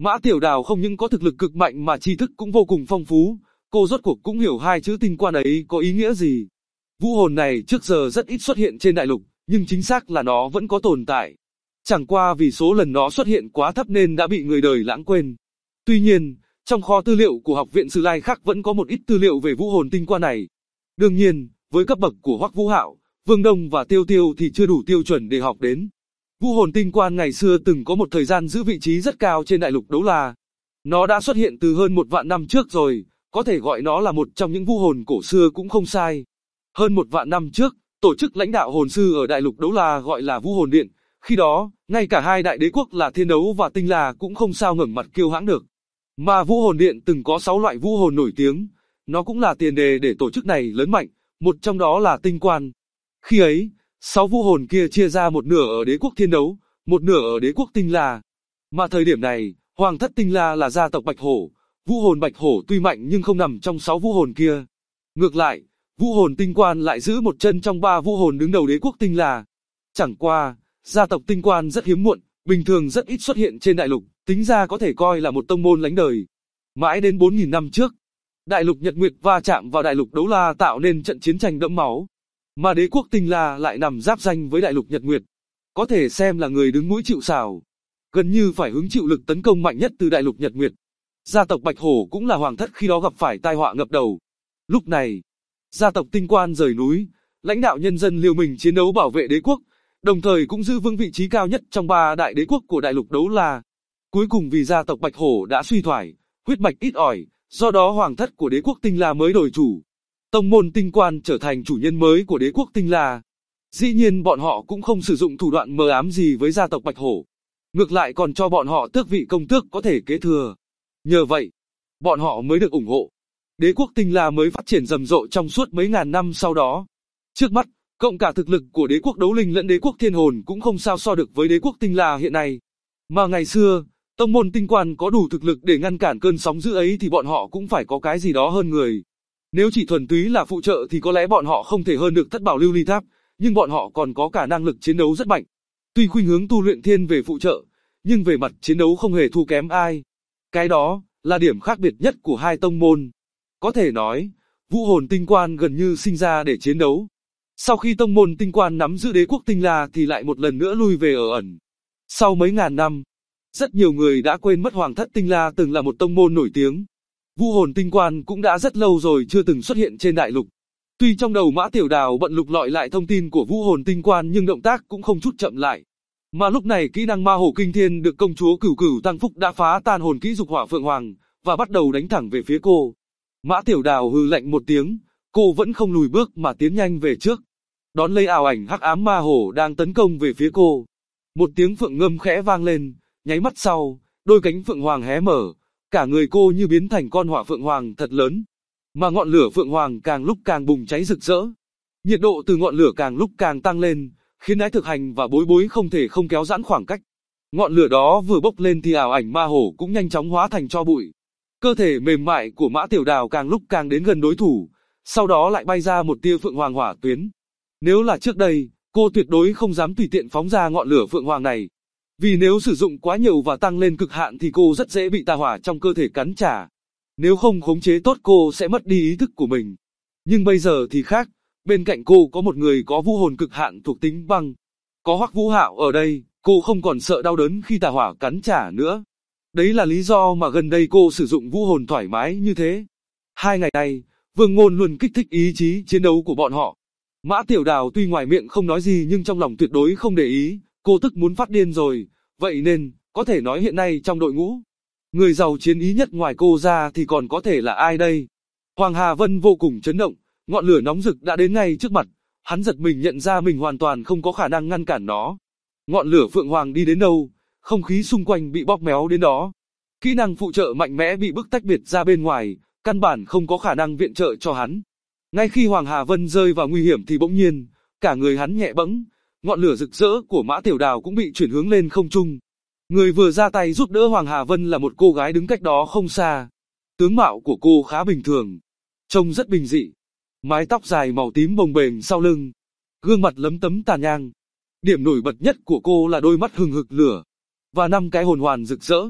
Mã Tiểu Đào không những có thực lực cực mạnh mà tri thức cũng vô cùng phong phú, cô rốt cuộc cũng hiểu hai chữ tinh quan ấy có ý nghĩa gì. Vũ hồn này trước giờ rất ít xuất hiện trên đại lục, nhưng chính xác là nó vẫn có tồn tại. Chẳng qua vì số lần nó xuất hiện quá thấp nên đã bị người đời lãng quên. Tuy nhiên, trong kho tư liệu của Học viện Sử Lai Khắc vẫn có một ít tư liệu về vũ hồn tinh quan này. Đương nhiên, với cấp bậc của Hoắc Vũ Hạo, Vương Đông và Tiêu Tiêu thì chưa đủ tiêu chuẩn để học đến. Vũ hồn tinh quan ngày xưa từng có một thời gian giữ vị trí rất cao trên đại lục Đấu La. Nó đã xuất hiện từ hơn 1.000 năm trước rồi, có thể gọi nó là một trong những vũ hồn cổ xưa cũng không sai. Hơn 1.000 năm trước, tổ chức lãnh đạo hồn sư ở đại lục Đấu La gọi là Vũ Hồn Điện, khi đó, ngay cả hai đại đế quốc là Thiên Đấu và Tinh La cũng không sao ngẩng mặt kiêu hãnh được. Mà Vũ Hồn Điện từng có 6 loại vũ hồn nổi tiếng, nó cũng là tiền đề để tổ chức này lớn mạnh, một trong đó là tinh quan. Khi ấy, 6 vũ hồn kia chia ra một nửa ở đế quốc Thiên Đấu, một nửa ở đế quốc Tinh La. Mà thời điểm này, Hoàng thất Tinh La là gia tộc Bạch Hổ, vũ hồn Bạch Hổ tuy mạnh nhưng không nằm trong 6 vũ hồn kia. Ngược lại, vũ hồn tinh quan lại giữ một chân trong 3 vũ hồn đứng đầu đế quốc Tinh La. Chẳng qua, gia tộc tinh quan rất hiếm muộn, bình thường rất ít xuất hiện trên đại lục, tính ra có thể coi là một tông môn lánh đời. Mãi đến 4.000 năm trước, đại lục Nhật Nguyệt va chạm vào đại lục Đấu La tạo nên trận chiến tranh đẫm máu. Mà đế quốc Tinh La lại nằm giáp danh với đại lục Nhật Nguyệt, có thể xem là người đứng mũi chịu sào, gần như phải hứng chịu lực tấn công mạnh nhất từ đại lục Nhật Nguyệt. Gia tộc Bạch Hổ cũng là hoàng thất khi đó gặp phải tai họa ngập đầu. Lúc này, gia tộc Tinh Quan rời núi, lãnh đạo nhân dân liều mình chiến đấu bảo vệ đế quốc, đồng thời cũng giữ vững vị trí cao nhất trong 3 đại đế quốc của đại lục Đấu La. Cuối cùng vì gia tộc Bạch Hổ đã suy thoái, huyết mạch ít ỏi, do đó hoàng thất của đế quốc Tinh La mới đổi chủ. Tông môn Tinh Quan trở thành chủ nhân mới của đế quốc Tinh La. Dĩ nhiên bọn họ cũng không sử dụng thủ đoạn mờ ám gì với gia tộc Bạch Hổ. Ngược lại còn cho bọn họ tước vị công tước có thể kế thừa. Nhờ vậy, bọn họ mới được ủng hộ. Đế quốc Tinh La mới phát triển rầm rộ trong suốt mấy ngàn năm sau đó. Trước mắt, cộng cả thực lực của đế quốc Đấu Linh lẫn đế quốc Thiên Hồn cũng không sao so được với đế quốc Tinh La hiện nay. Mà ngày xưa, tông môn Tinh Quan có đủ thực lực để ngăn cản cơn sóng dữ ấy thì bọn họ cũng phải có cái gì đó hơn người. Nếu chỉ thuần túy là phụ trợ thì có lẽ bọn họ không thể hơn được Thất Bảo Lưu Ly Tháp, nhưng bọn họ còn có cả năng lực chiến đấu rất mạnh. Tuy khuynh hướng tu luyện thiên về phụ trợ, nhưng về mặt chiến đấu không hề thua kém ai. Cái đó là điểm khác biệt nhất của hai tông môn. Có thể nói, Vũ hồn Tinh Quan gần như sinh ra để chiến đấu. Sau khi tông môn Tinh Quan nắm giữ đế quốc Tinh La thì lại một lần nữa lui về ở ẩn. Sau mấy ngàn năm, rất nhiều người đã quên mất Hoàng thất Tinh La từng là một tông môn nổi tiếng. Vũ hồn Tinh Quan cũng đã rất lâu rồi chưa từng xuất hiện trên đại lục. Tuy trong đầu Mã Tiểu Đào bận lục lọi lại thông tin của Vũ hồn Tinh Quan nhưng động tác cũng không chút chậm lại. Mà lúc này kỹ năng Ma Hổ Kinh Thiên được công chúa Cửu Cửu Tăng Phúc đã phá tan hồn kỹ dục Hỏa Phượng Hoàng và bắt đầu đánh thẳng về phía cô. Mã Tiểu Đào hừ lạnh một tiếng, cô vẫn không lùi bước mà tiến nhanh về trước, đón lấy ảo ảnh hắc ám ma hổ đang tấn công về phía cô. Một tiếng phượng ngâm khẽ vang lên, nháy mắt sau, đôi cánh phượng hoàng hé mở, cả người cô như biến thành con hỏa phượng hoàng thật lớn. Mà ngọn lửa phượng hoàng càng lúc càng bùng cháy rực rỡ. Nhiệt độ từ ngọn lửa càng lúc càng tăng lên, khiến Ái Thực Hành và Bối Bối không thể không kéo giãn khoảng cách. Ngọn lửa đó vừa bốc lên thì ảo ảnh ma hổ cũng nhanh chóng hóa thành tro bụi. Cơ thể mềm mại của Mã Tiểu Đào càng lúc càng đến gần đối thủ, sau đó lại bay ra một tia phượng hoàng hỏa tuyến. Nếu là trước đây, cô tuyệt đối không dám tùy tiện phóng ra ngọn lửa phượng hoàng này. Vì nếu sử dụng quá nhiều và tăng lên cực hạn thì cô rất dễ bị tà hỏa trong cơ thể cắn trả. Nếu không khống chế tốt cô sẽ mất đi ý thức của mình. Nhưng bây giờ thì khác, bên cạnh cô có một người có vũ hồn cực hạn thuộc tính băng. Có Hoắc Vũ Hạo ở đây, cô không còn sợ đau đớn khi tà hỏa cắn trả nữa. Đấy là lý do mà gần đây cô sử dụng vũ hồn thoải mái như thế. 2 ngày nay, Vương Ngôn luôn kích thích ý chí chiến đấu của bọn họ. Mã Tiểu Đào tuy ngoài miệng không nói gì nhưng trong lòng tuyệt đối không để ý, cô tức muốn phát điên rồi, vậy nên, có thể nói hiện nay trong đội ngũ, người giàu chiến ý nhất ngoài cô ra thì còn có thể là ai đây? Hoàng Hà Vân vô cùng chấn động, ngọn lửa nóng rực đã đến ngay trước mặt, hắn giật mình nhận ra mình hoàn toàn không có khả năng ngăn cản nó. Ngọn lửa Phượng Hoàng đi đến đâu, không khí xung quanh bị bóp méo đến đó. Kỹ năng phụ trợ mạnh mẽ bị bức tách biệt ra bên ngoài, căn bản không có khả năng viện trợ cho hắn. Ngay khi Hoàng Hà Vân rơi vào nguy hiểm thì bỗng nhiên, cả người hắn nhẹ bẫng, ngọn lửa rực rỡ của Mã Tiểu Đào cũng bị chuyển hướng lên không trung. Người vừa ra tay giúp đỡ Hoàng Hà Vân là một cô gái đứng cách đó không xa. Tướng mạo của cô khá bình thường, trông rất bình dị. Mái tóc dài màu tím bồng bềnh sau lưng, gương mặt lấm tấm tàn nhang. Điểm nổi bật nhất của cô là đôi mắt hừng hực lửa và 5 cái hồn hoàn rực rỡ.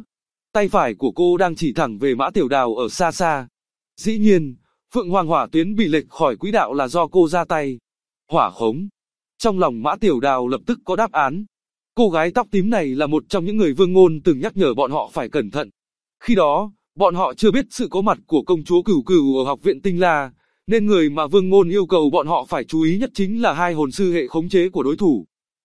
Tay phải của cô đang chỉ thẳng về Mã Tiểu Đào ở xa xa. Dĩ nhiên, Phượng Hoàng hỏa tuyến bị lệch khỏi quỹ đạo là do cô ra tay. Hỏa khống. Trong lòng Mã Tiểu Đào lập tức có đáp án. Cô gái tóc tím này là một trong những người Vương Ngôn từng nhắc nhở bọn họ phải cẩn thận. Khi đó, bọn họ chưa biết sự có mặt của công chúa Cửu Cửu ở học viện Tinh La, nên người mà Vương Ngôn yêu cầu bọn họ phải chú ý nhất chính là hai hồn sư hệ khống chế của đối thủ.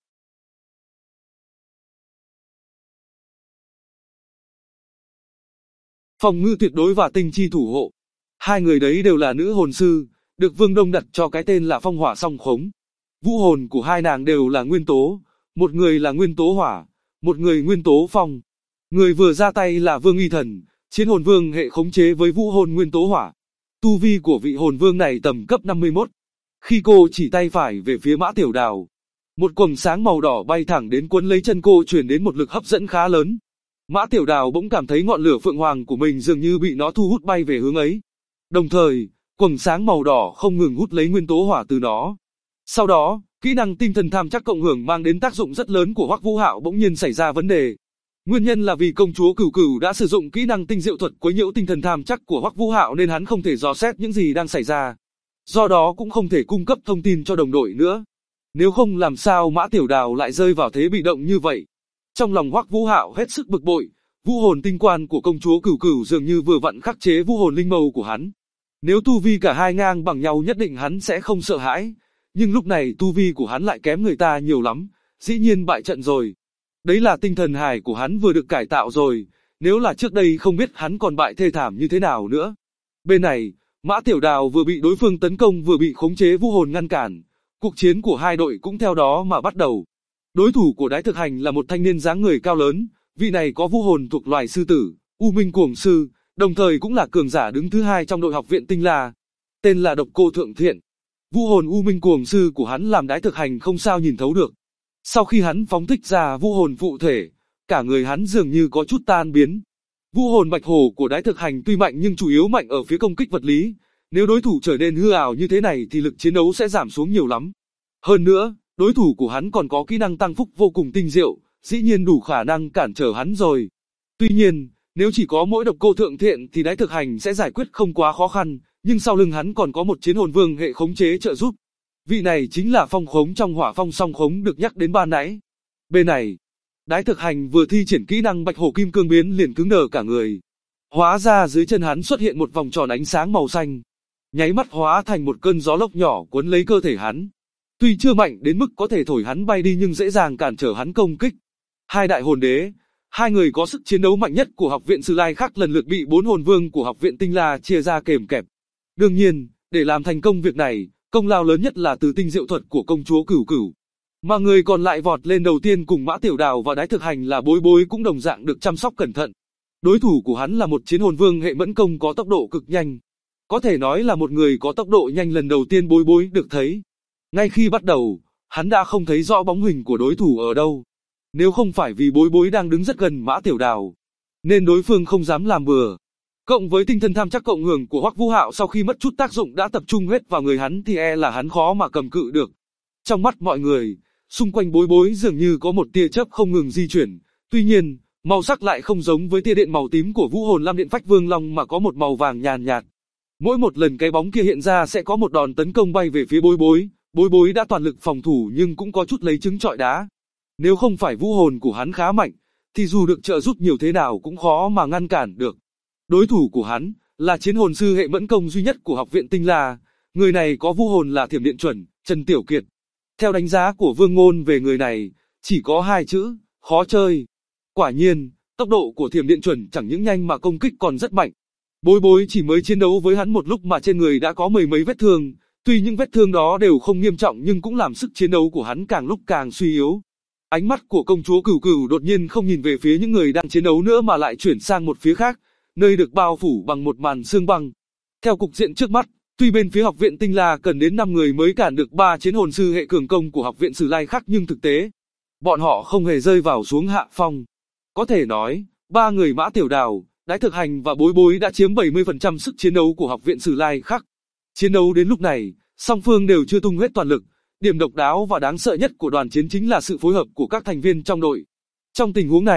Phòng ngự tuyệt đối và tinh chi thủ hộ. Hai người đấy đều là nữ hồn sư, được Vương Đông đặt cho cái tên là phong hỏa song khống. Vũ hồn của hai nàng đều là nguyên tố, một người là nguyên tố hỏa, một người nguyên tố phong. Người vừa ra tay là Vương Y Thần, chiến hồn vương hệ khống chế với vũ hồn nguyên tố hỏa. Tu vi của vị hồn vương này tầm cấp 51. Khi cô chỉ tay phải về phía Mã Tiểu Đào, một quầng sáng màu đỏ bay thẳng đến quấn lấy chân cô, truyền đến một lực hấp dẫn khá lớn. Mã Tiểu Đào bỗng cảm thấy ngọn lửa phượng hoàng của mình dường như bị nó thu hút bay về hướng ấy. Đồng thời, quầng sáng màu đỏ không ngừng hút lấy nguyên tố hỏa từ nó. Sau đó, kỹ năng tinh thần tham chắc cộng hưởng mang đến tác dụng rất lớn của Hoắc Vũ Hạo bỗng nhiên xảy ra vấn đề. Nguyên nhân là vì công chúa Cửu Cửu đã sử dụng kỹ năng tinh diệu thuật quấy nhiễu tinh thần tham chắc của Hoắc Vũ Hạo, nên hắn không thể dò xét những gì đang xảy ra. Do đó cũng không thể cung cấp thông tin cho đồng đội nữa. Nếu không làm sao Mã Tiểu Đào lại rơi vào thế bị động như vậy. Trong lòng Hoắc Vũ Hạo hết sức bực bội, vũ hồn tinh quan của công chúa Cửu Cửu dường như vừa vặn khắc chế vũ hồn linh mâu của hắn. Nếu tu vi cả hai ngang bằng nhau nhất định hắn sẽ không sợ hãi, nhưng lúc này tu vi của hắn lại kém người ta nhiều lắm, dĩ nhiên bại trận rồi. Đấy là tinh thần hài của hắn vừa được cải tạo rồi, nếu là trước đây không biết hắn còn bại thê thảm như thế nào nữa. Bên này, Mã Tiểu Đào vừa bị đối phương tấn công vừa bị khống chế vũ hồn ngăn cản, cuộc chiến của hai đội cũng theo đó mà bắt đầu. Đối thủ của Đái Thực Hành là một thanh niên dáng người cao lớn, vị này có vũ hồn thuộc loài sư tử, U Minh Cuồng Sư, đồng thời cũng là cường giả đứng thứ hai trong đội học viện Tinh La. Tên là Độc Cô Thượng Thiện. Vũ hồn U Minh Cuồng Sư của hắn làm Đái Thực Hành không sao nhìn thấu được. Sau khi hắn phóng thích ra vũ hồn phụ thể, cả người hắn dường như có chút tan biến. Vũ hồn Bạch Hổ của Đái Thực Hành tuy mạnh nhưng chủ yếu mạnh ở phía công kích vật lý. Nếu đối thủ trở nên hư ảo như thế này thì lực chiến đấu sẽ giảm xuống nhiều lắm. Hơn nữa, đối thủ của hắn còn có kỹ năng tăng phúc vô cùng tinh diệu, dĩ nhiên đủ khả năng cản trở hắn rồi. Tuy nhiên, nếu chỉ có mỗi Độc Cô Thượng Thiện thì Đái Thực Hành sẽ giải quyết không quá khó khăn, nhưng sau lưng hắn còn có một chiến hồn vương hệ khống chế trợ giúp. Vị này chính là phong khống trong hỏa phong song khống được nhắc đến ban nãy. Bên này, Đái Thực Hành vừa thi triển kỹ năng Bạch Hổ Kim Cương biến liền cứng đờ cả người. Hóa ra dưới chân hắn xuất hiện một vòng tròn ánh sáng màu xanh, nháy mắt hóa thành một cơn gió lốc nhỏ cuốn lấy cơ thể hắn. Tuy chưa mạnh đến mức có thể thổi hắn bay đi nhưng dễ dàng cản trở hắn công kích. Hai đại hồn đế, hai người có sức chiến đấu mạnh nhất của học viện Sử Lai Khắc lần lượt bị bốn hồn vương của học viện Tinh La chia ra kềm kẹp. Đương nhiên, để làm thành công việc này, công lao lớn nhất là từ tinh diệu thuật của công chúa Cửu Cửu. Mà người còn lại vọt lên đầu tiên cùng Mã Tiểu Đào và Đái Thực Hành là Bối Bối cũng đồng dạng được chăm sóc cẩn thận. Đối thủ của hắn là một chiến hồn vương hệ mẫn công có tốc độ cực nhanh. Có thể nói là một người có tốc độ nhanh lần đầu tiên Bối Bối được thấy. Ngay khi bắt đầu, hắn đã không thấy rõ bóng hình của đối thủ ở đâu. Nếu không phải vì Bối Bối đang đứng rất gần Mã Tiểu Đào, nên đối phương không dám làm bừa. Cộng với tinh thần tham chắc cộng hưởng của Hoắc Vũ Hạo sau khi mất chút tác dụng đã tập trung hết vào người hắn thì e là hắn khó mà cầm cự được. Trong mắt mọi người, xung quanh Bối Bối dường như có một tia chớp không ngừng di chuyển. Tuy nhiên, màu sắc lại không giống với tia điện màu tím của Vũ Hồn Lam Điện Phách Vương Long mà có một màu vàng nhàn nhạt. Mỗi một lần cái bóng kia hiện ra sẽ có một đòn tấn công bay về phía Bối Bối. Bối Bối đã toàn lực phòng thủ nhưng cũng có chút lấy trứng trọi đá. Nếu không phải vũ hồn của hắn khá mạnh, thì dù được trợ giúp nhiều thế nào cũng khó mà ngăn cản được. Đối thủ của hắn là chiến hồn sư hệ mẫn công duy nhất của học viện Tinh La. Người này có vũ hồn là Thiểm Điện Chuẩn, Trần Tiểu Kiệt. Theo đánh giá của Vương Ngôn về người này, chỉ có hai chữ, khó chơi. Quả nhiên, tốc độ của Thiểm Điện Chuẩn chẳng những nhanh mà công kích còn rất mạnh. Bối Bối chỉ mới chiến đấu với hắn một lúc mà trên người đã có mười mấy vết thương. Tuy những vết thương đó đều không nghiêm trọng nhưng cũng làm sức chiến đấu của hắn càng lúc càng suy yếu. Ánh mắt của công chúa Cửu Cửu đột nhiên không nhìn về phía những người đang chiến đấu nữa mà lại chuyển sang một phía khác, nơi được bao phủ bằng một màn sương băng. Theo cục diện trước mắt, tuy bên phía học viện Tinh La cần đến 5 người mới cản được 3 chiến hồn sư hệ cường công của học viện Sử Lai Khắc nhưng thực tế, bọn họ không hề rơi vào xuống hạ phong. Có thể nói, 3 người Mã Tiểu Đào, Đái Thực Hành và Bối Bối đã chiếm 70% sức chiến đấu của học viện Sử Lai Khắc. Chiến đấu đến lúc này, song phương đều chưa tung hết toàn lực. Điểm độc đáo và đáng sợ nhất của đoàn chiến chính là sự phối hợp của các thành viên trong đội. Trong tình huống này,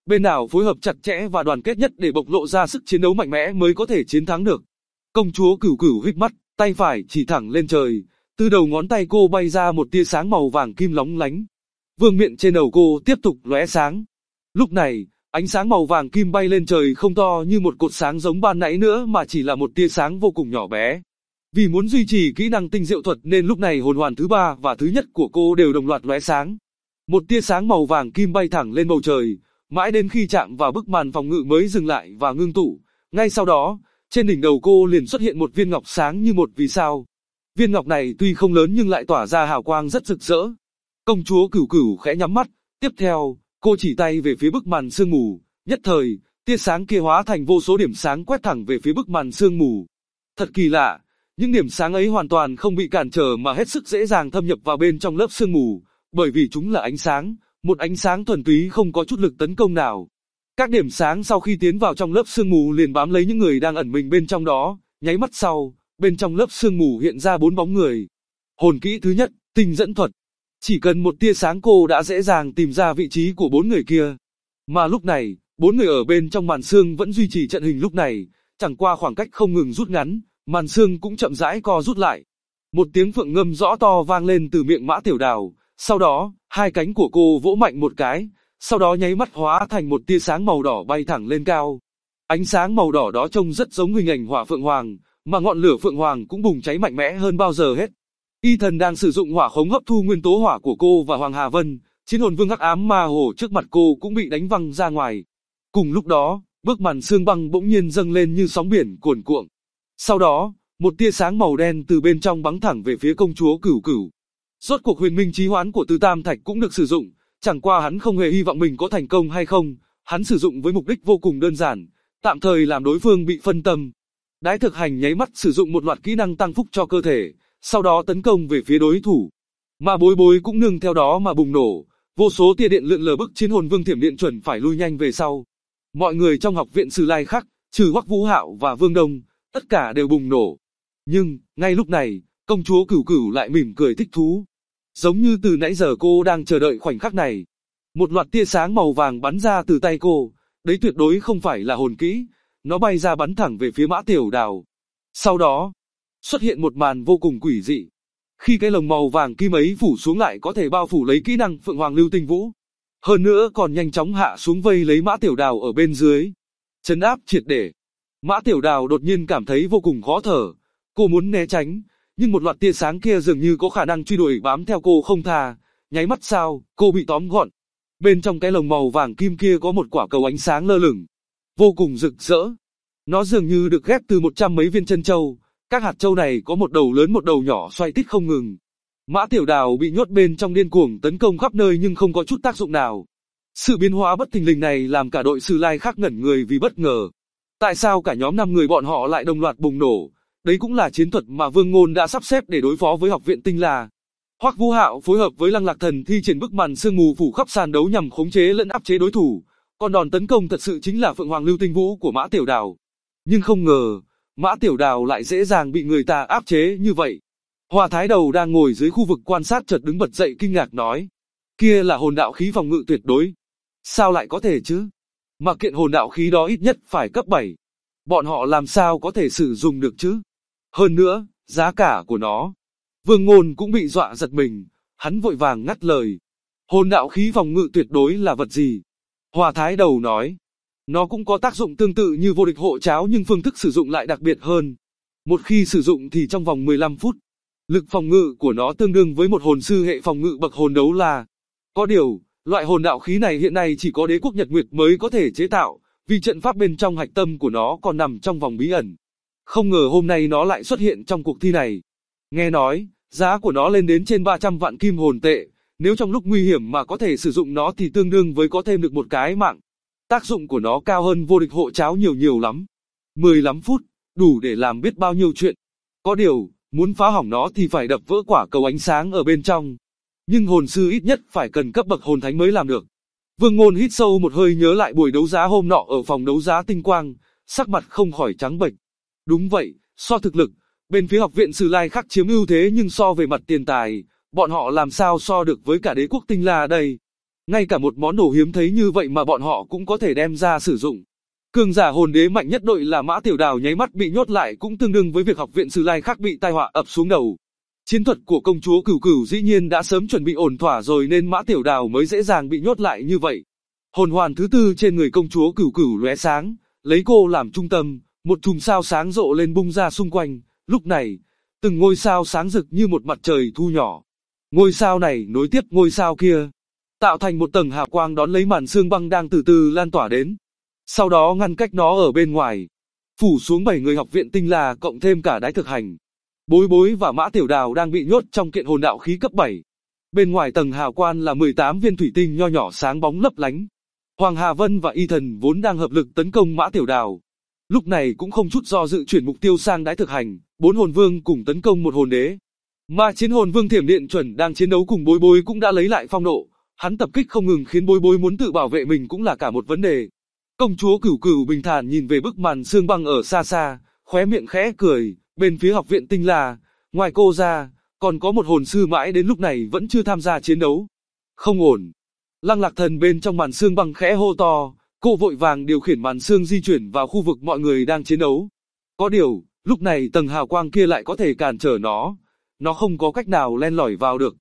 bên nào phối hợp chặt chẽ và đoàn kết nhất để bộc lộ ra sức chiến đấu mạnh mẽ mới có thể chiến thắng được. Công chúa Cửu Cửu híp mắt, tay phải chỉ thẳng lên trời, từ đầu ngón tay cô bay ra một tia sáng màu vàng kim lóng lánh. Vương miện trên đầu cô tiếp tục lóe sáng. Lúc này, ánh sáng màu vàng kim bay lên trời không to như một cột sáng giống ban nãy nữa mà chỉ là một tia sáng vô cùng nhỏ bé. Vì muốn duy trì kỹ năng tinh diệu thuật nên lúc này hồn hoàn thứ ba và thứ nhất của cô đều đồng loạt lóe sáng. Một tia sáng màu vàng kim bay thẳng lên bầu trời, mãi đến khi chạm vào bức màn phòng ngự mới dừng lại và ngưng tụ. Ngay sau đó, trên đỉnh đầu cô liền xuất hiện một viên ngọc sáng như một vì sao. Viên ngọc này tuy không lớn nhưng lại tỏa ra hào quang rất rực rỡ. Công chúa Cửu Cửu khẽ nhắm mắt, tiếp theo, cô chỉ tay về phía bức màn sương mù, nhất thời, tia sáng kia hóa thành vô số điểm sáng quét thẳng về phía bức màn sương mù. Thật kỳ lạ, những điểm sáng ấy hoàn toàn không bị cản trở mà hết sức dễ dàng thâm nhập vào bên trong lớp sương mù, bởi vì chúng là ánh sáng, một ánh sáng thuần túy không có chút lực tấn công nào. Các điểm sáng sau khi tiến vào trong lớp sương mù liền bám lấy những người đang ẩn mình bên trong đó, nháy mắt sau, bên trong lớp sương mù hiện ra 4 bóng người. Hồn kỹ thứ nhất, tinh dẫn thuật. Chỉ cần một tia sáng cô đã dễ dàng tìm ra vị trí của 4 người kia. Mà lúc này, 4 người ở bên trong màn sương vẫn duy trì trận hình lúc này, chẳng qua khoảng cách không ngừng rút ngắn, màn sương cũng chậm rãi co rút lại. Một tiếng phượng ngâm rõ to vang lên từ miệng Mã Tiểu Đào, sau đó, hai cánh của cô vỗ mạnh một cái, sau đó nháy mắt hóa thành một tia sáng màu đỏ bay thẳng lên cao. Ánh sáng màu đỏ đó trông rất giống hình ảnh hỏa phượng hoàng, mà ngọn lửa phượng hoàng cũng bùng cháy mạnh mẽ hơn bao giờ hết. Y Thần đang sử dụng hỏa khống hấp thu nguyên tố hỏa của cô và Hoàng Hà Vân, chiến hồn vương hắc ám ma hồ trước mặt cô cũng bị đánh văng ra ngoài. Cùng lúc đó, bức màn sương băng bỗng nhiên dâng lên như sóng biển cuồn cuộn. Sau đó, một tia sáng màu đen từ bên trong bắn thẳng về phía công chúa Cửu Cửu. Rốt cuộc huyền minh chí hoán của Từ Tam Thạch cũng được sử dụng, chẳng qua hắn không hề hy vọng mình có thành công hay không, hắn sử dụng với mục đích vô cùng đơn giản, tạm thời làm đối phương bị phân tâm. Đái Thực Hành nháy mắt sử dụng một loạt kỹ năng tăng phúc cho cơ thể, sau đó tấn công về phía đối thủ. Mà Bối Bối cũng nương theo đó mà bùng nổ, vô số tia điện lượn lờ bức chiến hồn vương Thiểm Điện Chuẩn phải lui nhanh về sau. Mọi người trong học viện Sử Lai Khắc, trừ Hoắc Vũ Hạo và Vương Đông, tất cả đều bùng nổ. Nhưng, ngay lúc này, công chúa Cửu Cửu lại mỉm cười thích thú. Giống như từ nãy giờ cô đang chờ đợi khoảnh khắc này. Một loạt tia sáng màu vàng bắn ra từ tay cô, đấy tuyệt đối không phải là hồn kỹ, nó bay ra bắn thẳng về phía Mã Tiểu Đào. Sau đó, xuất hiện một màn vô cùng quỷ dị. Khi cái lồng màu vàng kim ấy phủ xuống lại có thể bao phủ lấy kỹ năng Phượng Hoàng Lưu Tinh Vũ. Hơn nữa còn nhanh chóng hạ xuống vây lấy Mã Tiểu Đào ở bên dưới. Trấn áp triệt để. Mã Tiểu Đào đột nhiên cảm thấy vô cùng khó thở. Cô muốn né tránh, nhưng một loạt tia sáng kia dường như có khả năng truy đuổi bám theo cô không tha. Nháy mắt sau, cô bị tóm gọn. Bên trong cái lồng màu vàng kim kia có một quả cầu ánh sáng lơ lửng, vô cùng rực rỡ. Nó dường như được ghép từ 100 mấy viên chân châu. Các hạt châu này có một đầu lớn một đầu nhỏ xoay tít không ngừng. Mã Tiểu Đào bị nhốt bên trong điên cuồng tấn công khắp nơi nhưng không có chút tác dụng nào. Sự biến hóa bất thình lình này làm cả đội Sử Lai Khắc ngẩn người vì bất ngờ. Tại sao cả nhóm 5 người bọn họ lại đồng loạt bùng nổ? Đấy cũng là chiến thuật mà Vương Ngôn đã sắp xếp để đối phó với học viện Tinh La. Hoắc Vũ Hạo phối hợp với Lăng Lạc Thần thi triển bức màn sương mù phủ khắp sàn đấu nhằm khống chế lẫn áp chế đối thủ. Còn đòn tấn công thật sự chính là Phượng Hoàng Lưu Tinh Vũ của Mã Tiểu Đào. Nhưng không ngờ, Mã Tiểu Đào lại dễ dàng bị người ta áp chế như vậy. Hoa Thái Đầu đang ngồi dưới khu vực quan sát chợt đứng bật dậy kinh ngạc nói. Kia là hồn đạo khí phòng ngự tuyệt đối. Sao lại có thể chứ? Mà kiện hồn đạo khí đó ít nhất phải cấp 7. Bọn họ làm sao có thể sử dụng được chứ? Hơn nữa, giá cả của nó. Vương Ngôn cũng bị dọa giật mình, hắn vội vàng ngắt lời. Hồn đạo khí phòng ngự tuyệt đối là vật gì? Hoa Thái Đầu nói. Nó cũng có tác dụng tương tự như vô địch hộ cháo nhưng phương thức sử dụng lại đặc biệt hơn. Một khi sử dụng thì trong vòng 15 phút, lực phòng ngự của nó tương đương với một hồn sư hệ phòng ngự bậc hồn đấu la. Có điều, loại hồn đạo khí này hiện nay chỉ có Đế quốc Nhật Nguyệt mới có thể chế tạo, vì trận pháp bên trong hạch tâm của nó còn nằm trong vòng bí ẩn. Không ngờ hôm nay nó lại xuất hiện trong cuộc thi này. Nghe nói, giá của nó lên đến trên 300 vạn kim hồn tệ, nếu trong lúc nguy hiểm mà có thể sử dụng nó thì tương đương với có thêm được một cái mạng. Tác dụng của nó cao hơn vô địch hộ cháo nhiều lắm. 15 phút, đủ để làm biết bao nhiêu chuyện. Có điều, muốn phá hỏng nó thì phải đập vỡ quả cầu ánh sáng ở bên trong. Nhưng hồn sư ít nhất phải cần cấp bậc hồn thánh mới làm được. Vương Ngôn hít sâu một hơi nhớ lại buổi đấu giá hôm nọ ở phòng đấu giá Tinh Quang, sắc mặt không khỏi trắng bệch. Đúng vậy, so thực lực, bên phía học viện Sử Lai Khắc chiếm ưu thế nhưng so về mặt tiền tài, bọn họ làm sao so được với cả Đế quốc Tinh La đây. Ngay cả một món đồ hiếm thấy như vậy mà bọn họ cũng có thể đem ra sử dụng. Cường giả hồn đế mạnh nhất đội là Mã Tiểu Đào nháy mắt bị nhốt lại cũng tương đương với việc học viện Sử Lai Khắc bị tai họa ập xuống đầu. Chiến thuật của công chúa Cửu Cửu dĩ nhiên đã sớm chuẩn bị ổn thỏa rồi nên Mã Tiểu Đào mới dễ dàng bị nhốt lại như vậy. Hồn hoàn thứ tư trên người công chúa Cửu Cửu lóe sáng, lấy cô làm trung tâm, một chùm sao sáng rộ lên bung ra xung quanh. Lúc này, từng ngôi sao sáng rực như một mặt trời thu nhỏ. Ngôi sao này nối tiếp ngôi sao kia, tạo thành một tầng hào quang đón lấy màn sương băng đang từ từ lan tỏa đến. Sau đó ngăn cách nó ở bên ngoài, phủ xuống 7 người học viện Tinh La cộng thêm cả Đái Thực Hành. Bối Bối và Mã Tiểu Đào đang bị nhốt trong kiện hồn đạo khí cấp 7. Bên ngoài tầng hào quang là 18 viên thủy tinh nho nhỏ sáng bóng lấp lánh. Hoàng Hà Vân và Y Thần vốn đang hợp lực tấn công Mã Tiểu Đào, lúc này cũng không chút do dự chuyển mục tiêu sang Đái Thực Hành, 4 hồn vương cùng tấn công một hồn đế. Mà chiến hồn vương Thiểm Điện Chuẩn đang chiến đấu cùng Bối Bối cũng đã lấy lại phong độ, hắn tập kích không ngừng khiến Bối Bối muốn tự bảo vệ mình cũng là cả một vấn đề. Công chúa Cửu Cửu bình thản nhìn về bức màn sương băng ở xa xa, khóe miệng khẽ cười, bên phía học viện Tinh La, ngoài cô ra, còn có một hồn sư mãi đến lúc này vẫn chưa tham gia chiến đấu. Không ổn. Lăng Lạc Thần bên trong màn sương băng khẽ hô to, cô vội vàng điều khiển màn sương di chuyển vào khu vực mọi người đang chiến đấu. Có điều, lúc này tầng hào quang kia lại có thể cản trở nó không có cách nào len lỏi vào được.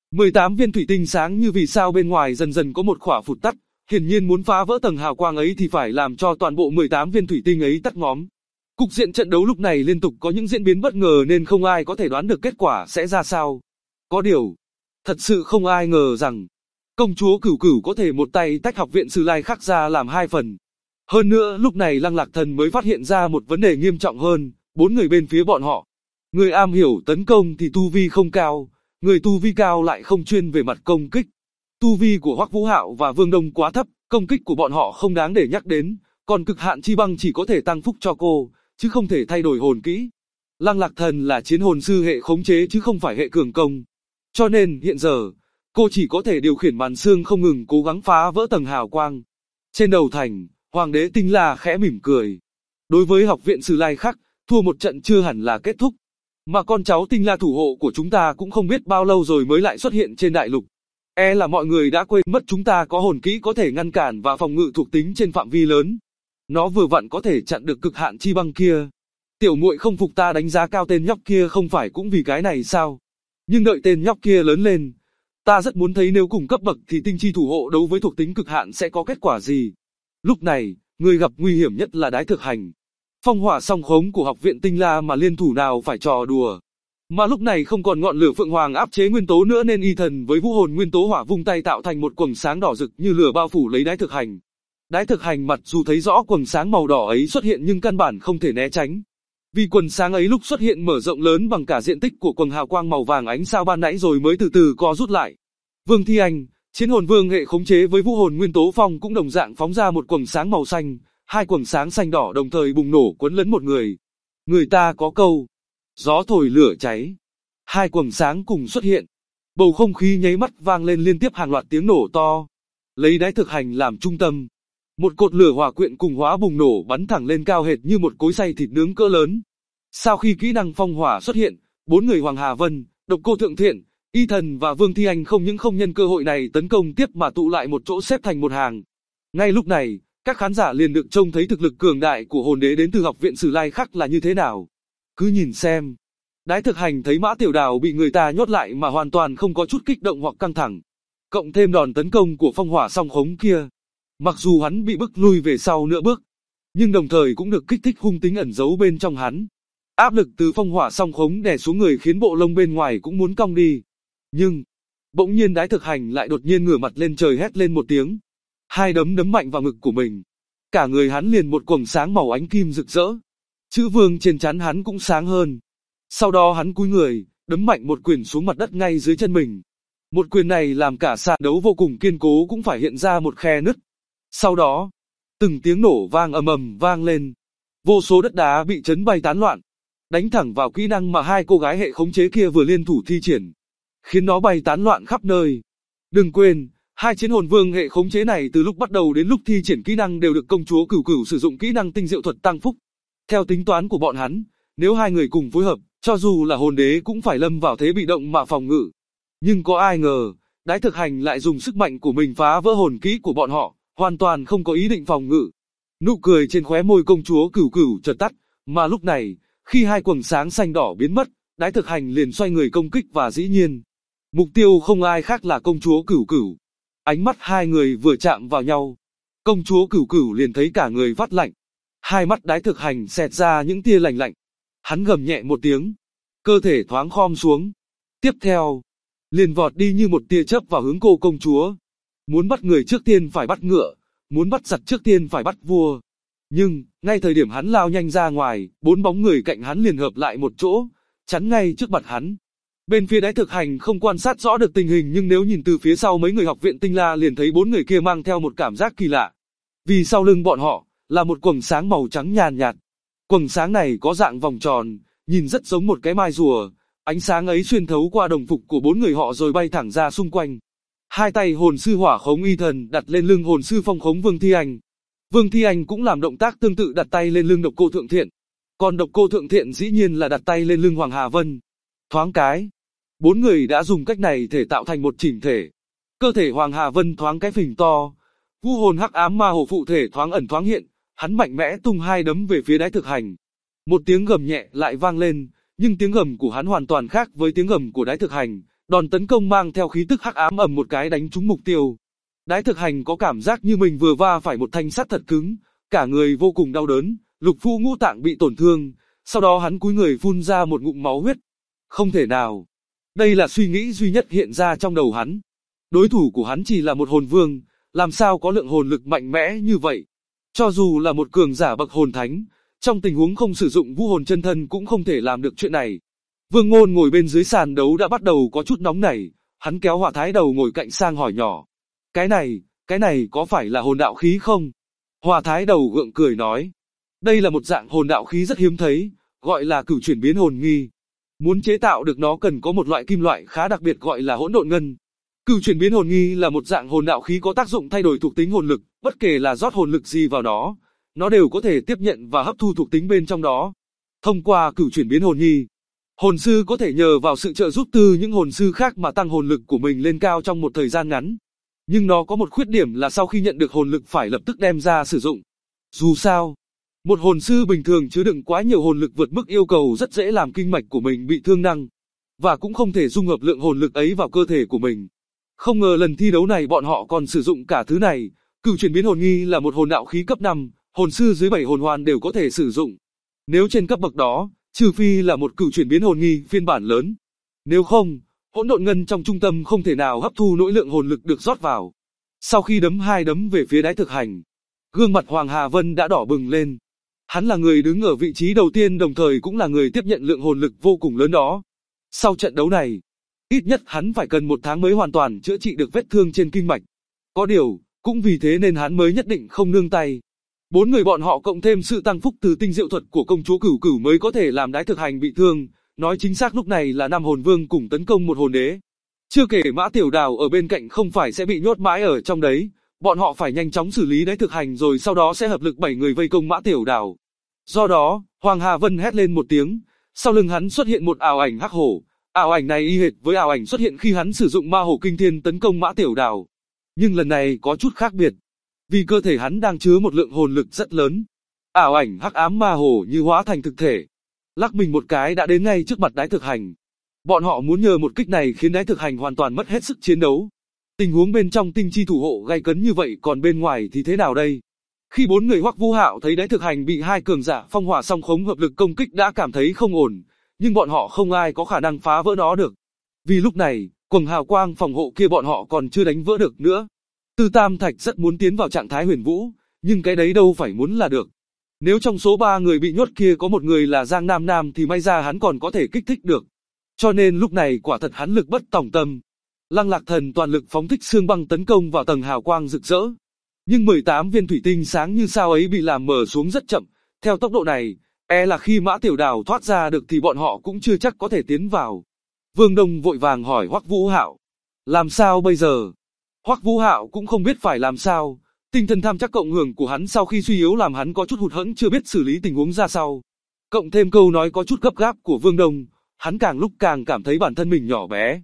18 viên thủy tinh sáng như vì sao bên ngoài dần dần có một khỏa phụt tắt, hiển nhiên muốn phá vỡ tầng hào quang ấy thì phải làm cho toàn bộ 18 viên thủy tinh ấy tắt ngóm. Cục diện trận đấu lúc này liên tục có những diễn biến bất ngờ nên không ai có thể đoán được kết quả sẽ ra sao. Có điều, thật sự không ai ngờ rằng, công chúa Cửu Cửu có thể một tay tách học viện Sử Lai Khắc ra làm 2 phần. Hơn nữa lúc này Lăng Lạc Thần mới phát hiện ra một vấn đề nghiêm trọng hơn, 4 người bên phía bọn họ. Người am hiểu tấn công thì tu vi không cao, người tu vi cao lại không chuyên về mặt công kích. Tu vi của Hoắc Vũ Hạo và Vương Đông quá thấp, công kích của bọn họ không đáng để nhắc đến, còn cực hạn chi băng chỉ có thể tăng phúc cho cô, chứ không thể thay đổi hồn kỹ. Lăng Lạc Thần là chiến hồn sư hệ khống chế chứ không phải hệ cường công. Cho nên hiện giờ, cô chỉ có thể điều khiển màn sương không ngừng cố gắng phá vỡ tầng hào quang. Trên đầu thành, Hoàng đế Tinh La khẽ mỉm cười. Đối với học viện Sử Lai Khắc, thua một trận chưa hẳn là kết thúc. Mà con cháu Tinh La thủ hộ của chúng ta cũng không biết bao lâu rồi mới lại xuất hiện trên đại lục. E là mọi người đã quên mất chúng ta có hồn kỹ có thể ngăn cản và phòng ngự thuộc tính trên phạm vi lớn. Nó vừa vặn có thể chặn được cực hạn chi băng kia. Tiểu muội không phục ta đánh giá cao tên nhóc kia không phải cũng vì cái này sao? Nhưng đợi tên nhóc kia lớn lên, ta rất muốn thấy nếu cùng cấp bậc thì tinh chi thủ hộ đấu với thuộc tính cực hạn sẽ có kết quả gì. Lúc này, người gặp nguy hiểm nhất là Đái Thực Hành. Phong hỏa song khống của học viện Tinh La mà liên thủ nào phải trò đùa. Mà lúc này không còn ngọn lửa phượng hoàng áp chế nguyên tố nữa nên Y Thần với vũ hồn nguyên tố hỏa vung tay tạo thành một quầng sáng đỏ rực như lửa bao phủ lấy Đái Thực Hành. Đái Thực Hành mặc dù thấy rõ quầng sáng màu đỏ ấy xuất hiện nhưng căn bản không thể né tránh. Vì quần sáng ấy lúc xuất hiện mở rộng lớn bằng cả diện tích của quầng hào quang màu vàng ánh sao ban nãy rồi mới từ từ co rút lại. Vương Thi Anh, chiến hồn vương hệ khống chế với vũ hồn nguyên tố phong cũng đồng dạng phóng ra một quầng sáng màu xanh, 2 quầng sáng xanh đỏ đồng thời bùng nổ quấn lấn một người. Người ta có câu, gió thổi lửa cháy. 2 quầng sáng cùng xuất hiện. Bầu không khí nháy mắt vang lên liên tiếp hàng loạt tiếng nổ to. Lấy Đái Thực Hành làm trung tâm, một cột lửa hỏa quyện cùng hóa bùng nổ bắn thẳng lên cao hệt như một cối xay thịt nướng cỡ lớn. Sau khi kỹ năng phong hỏa xuất hiện, 4 người Hoàng Hà Vân, Độc Cô Thượng Thiện, Y Thần và Vương Thi Anh không những không nhân cơ hội này tấn công tiếp mà tụ lại một chỗ xếp thành một hàng. Ngay lúc này, các khán giả liền được trông thấy thực lực cường đại của hồn đế đến từ học viện Sử Lai Khắc là như thế nào. Cứ nhìn xem. Đái Thực Hành thấy Mã Tiểu Đào bị người ta nhốt lại mà hoàn toàn không có chút kích động hoặc căng thẳng. Cộng thêm đòn tấn công của phong hỏa song khống kia. Mặc dù hắn bị bức lui về sau nửa bước, nhưng đồng thời cũng được kích thích hung tính ẩn giấu bên trong hắn. Áp lực từ phong hỏa song khống đè xuống người khiến bộ lông bên ngoài cũng muốn cong đi. Nhưng, bỗng nhiên Đái Thực Hành lại đột nhiên ngửa mặt lên trời hét lên một tiếng. 2 đấm đấm mạnh vào ngực của mình. Cả người hắn liền một quầng sáng màu ánh kim rực rỡ. Chữ vương trên trán hắn cũng sáng hơn. Sau đó hắn cúi người, đấm mạnh một quyền xuống mặt đất ngay dưới chân mình. Một quyền này làm cả sàn đấu vô cùng kiên cố cũng phải hiện ra một khe nứt. Sau đó, từng tiếng nổ vang ầm ầm vang lên. Vô số đất đá bị chấn bay tán loạn, đánh thẳng vào kỹ năng mà 2 cô gái hệ khống chế kia vừa liên thủ thi triển, khiến nó bay tán loạn khắp nơi. Đừng quên, 2 chiến hồn vương hệ khống chế này từ lúc bắt đầu đến lúc thi triển kỹ năng đều được công chúa Cửu Cửu sử dụng kỹ năng tinh diệu thuật tăng phúc. Theo tính toán của bọn hắn, nếu 2 người cùng phối hợp, cho dù là hồn đế cũng phải lâm vào thế bị động mà phòng ngự. Nhưng có ai ngờ, Đái Thực Hành lại dùng sức mạnh của mình phá vỡ hồn kỹ của bọn họ, hoàn toàn không có ý định phòng ngự. Nụ cười trên khóe môi công chúa Cửu Cửu chợt tắt, mà lúc này, khi hai quầng sáng xanh đỏ biến mất, Đái Thực Hành liền xoay người công kích và dĩ nhiên, mục tiêu không ai khác là công chúa Cửu Cửu. Ánh mắt hai người vừa chạm vào nhau, công chúa Cửu Cửu liền thấy cả người phát lạnh. Hai mắt Đái Thực Hành xẹt ra những tia lạnh lạnh. Hắn gầm nhẹ một tiếng, cơ thể thoáng khom xuống. Tiếp theo, liền vọt đi như một tia chớp vào hướng cô công chúa. Muốn bắt người trước tiên phải bắt ngựa, muốn bắt giặc trước tiên phải bắt vua. Nhưng, ngay thời điểm hắn lao nhanh ra ngoài, bốn bóng người cạnh hắn liền hợp lại một chỗ, chắn ngay trước mặt hắn. Bên phía Đái Thực Hành không quan sát rõ được tình hình, nhưng nếu nhìn từ phía sau mấy người học viện Tinh La liền thấy bốn người kia mang theo một cảm giác kỳ lạ. Vì sau lưng bọn họ, là một quầng sáng màu trắng nhàn nhạt. Quầng sáng này có dạng vòng tròn, nhìn rất giống một cái mai rùa. Ánh sáng ấy xuyên thấu qua đồng phục của bốn người họ rồi bay thẳng ra xung quanh. Hai tay hồn sư Hỏa Khống Y Thần đặt lên lưng hồn sư Phong Khống Vương Thi Anh. Vương Thi Anh cũng làm động tác tương tự đặt tay lên lưng Độc Cô Thượng Thiện. Còn Độc Cô Thượng Thiện dĩ nhiên là đặt tay lên lưng Hoàng Hà Vân. Thoáng cái, bốn người đã dùng cách này thể tạo thành một chỉnh thể. Cơ thể Hoàng Hà Vân thoáng cái phình to, vũ hồn hắc ám ma hồ phụ thể thoáng ẩn thoáng hiện, hắn mạnh mẽ tung hai đấm về phía Đái Thực Hành. Một tiếng gầm nhẹ lại vang lên, nhưng tiếng gầm của hắn hoàn toàn khác với tiếng gầm của Đái Thực Hành. Đòn tấn công mang theo khí tức hắc ám ầm một cái đánh trúng mục tiêu. Đái Thực Hành có cảm giác như mình vừa va phải một thanh sắt thật cứng, cả người vô cùng đau đớn, lục phủ ngũ tạng bị tổn thương, sau đó hắn cúi người phun ra một ngụm máu huyết. Không thể nào. Đây là suy nghĩ duy nhất hiện ra trong đầu hắn. Đối thủ của hắn chỉ là một hồn vương, làm sao có lượng hồn lực mạnh mẽ như vậy. Cho dù là một cường giả bậc hồn thánh, trong tình huống không sử dụng vũ hồn chân thân cũng không thể làm được chuyện này. Vương Ngôn ngồi bên dưới sàn đấu đã bắt đầu có chút nóng nảy, hắn kéo Hỏa Thái Đầu ngồi cạnh sang hỏi nhỏ. Cái này có phải là hồn đạo khí không? Hỏa Thái Đầu gượng cười nói. Đây là một dạng hồn đạo khí rất hiếm thấy, gọi là cửu chuyển biến hồn nghi. Muốn chế tạo được nó cần có một loại kim loại khá đặc biệt gọi là hỗn độn ngân. Cửu chuyển biến hồn nghi là một dạng hồn đạo khí có tác dụng thay đổi thuộc tính hồn lực, bất kể là rót hồn lực gì vào nó đều có thể tiếp nhận và hấp thu thuộc tính bên trong đó. Thông qua cửu chuyển biến hồn nghi, hồn sư có thể nhờ vào sự trợ giúp từ những hồn sư khác mà tăng hồn lực của mình lên cao trong một thời gian ngắn. Nhưng nó có một khuyết điểm là sau khi nhận được hồn lực phải lập tức đem ra sử dụng. Dù sao, một hồn sư bình thường chứa đựng quá nhiều hồn lực vượt mức yêu cầu rất dễ làm kinh mạch của mình bị thương năng, và cũng không thể dung hợp lượng hồn lực ấy vào cơ thể của mình. Không ngờ lần thi đấu này bọn họ còn sử dụng cả thứ này. Cửu chuyển biến hồn nghi là một hồn đạo khí cấp 5, hồn sư dưới 7 hồn hoàn đều có thể sử dụng. Nếu trên cấp bậc đó, trừ phi là một cửu chuyển biến hồn nghi phiên bản lớn. Nếu không, hỗn độn ngân trong trung tâm không thể nào hấp thu nỗi lượng hồn lực được rót vào. Sau khi đấm hai đấm về phía Đái Thực Hành, gương mặt Hoàng Hà Vân đã đỏ bừng lên. Hắn là người đứng ở vị trí đầu tiên đồng thời cũng là người tiếp nhận lượng hồn lực vô cùng lớn đó. Sau trận đấu này, ít nhất hắn phải cần 1 tháng mới hoàn toàn chữa trị được vết thương trên kinh mạch. Có điều, cũng vì thế nên hắn mới nhất định không nương tay. Bốn người bọn họ cộng thêm sự tăng phúc từ tinh diệu thuật của công chúa Cửu Cửu mới có thể làm Đái Thực Hành bị thương. Nói chính xác lúc này là 5 hồn vương cùng tấn công một hồn đế. Chưa kể Mã Tiểu Đào ở bên cạnh không phải sẽ bị nhốt mãi ở trong đấy. Bọn họ phải nhanh chóng xử lý Đái Thực Hành rồi sau đó sẽ hợp lực 7 người vây công Mã Tiểu Đào. Do đó, Hoàng Hà Vân hét lên một tiếng, sau lưng hắn xuất hiện một ảo ảnh hắc hổ. Ảo ảnh này y hệt với ảo ảnh xuất hiện khi hắn sử dụng ma hổ kinh thiên tấn công Mã Tiểu Đào. Nhưng lần này có chút khác biệt, vì cơ thể hắn đang chứa một lượng hồn lực rất lớn. Ảo ảnh hắc ám ma hổ như hóa thành thực thể, lắc mình một cái đã đến ngay trước mặt Đái Thực Hành. Bọn họ muốn nhờ một kích này khiến Đái Thực Hành hoàn toàn mất hết sức chiến đấu. Tình huống bên trong tinh chi thủ hộ gay cấn như vậy còn bên ngoài thì thế nào đây? Khi bốn người Hoắc Vũ Hạo thấy Đái Thực Hành bị hai cường giả phong hỏa song khống hợp lực công kích đã cảm thấy không ổn, nhưng bọn họ không ai có khả năng phá vỡ nó được. Vì lúc này, quầng hào quang phòng hộ kia bọn họ còn chưa đánh vỡ được nữa. Tư Tam Thạch rất muốn tiến vào trạng thái huyền vũ, nhưng cái đấy đâu phải muốn là được. Nếu trong số 3 người bị nhốt kia có một người là Giang Nam Nam thì may ra hắn còn có thể kích thích được. Cho nên lúc này quả thật hắn lực bất tòng tâm. Lăng Lạc Thần toàn lực phóng thích xương băng tấn công vào tầng hào quang rực rỡ. Nhưng 18 viên thủy tinh sáng như sao ấy bị làm mờ xuống rất chậm. Theo tốc độ này, là khi Mã Tiểu Đào thoát ra được thì bọn họ cũng chưa chắc có thể tiến vào. Vương Đông vội vàng hỏi Hoắc Vũ Hạo, làm sao bây giờ? Hoắc Vũ Hạo cũng không biết phải làm sao. Tinh thần tham chắc cộng hưởng của hắn sau khi suy yếu làm hắn có chút hụt hẫng chưa biết xử lý tình huống ra sao. Cộng thêm câu nói có chút gấp gáp của Vương Đông, hắn càng lúc càng cảm thấy bản thân mình nhỏ bé.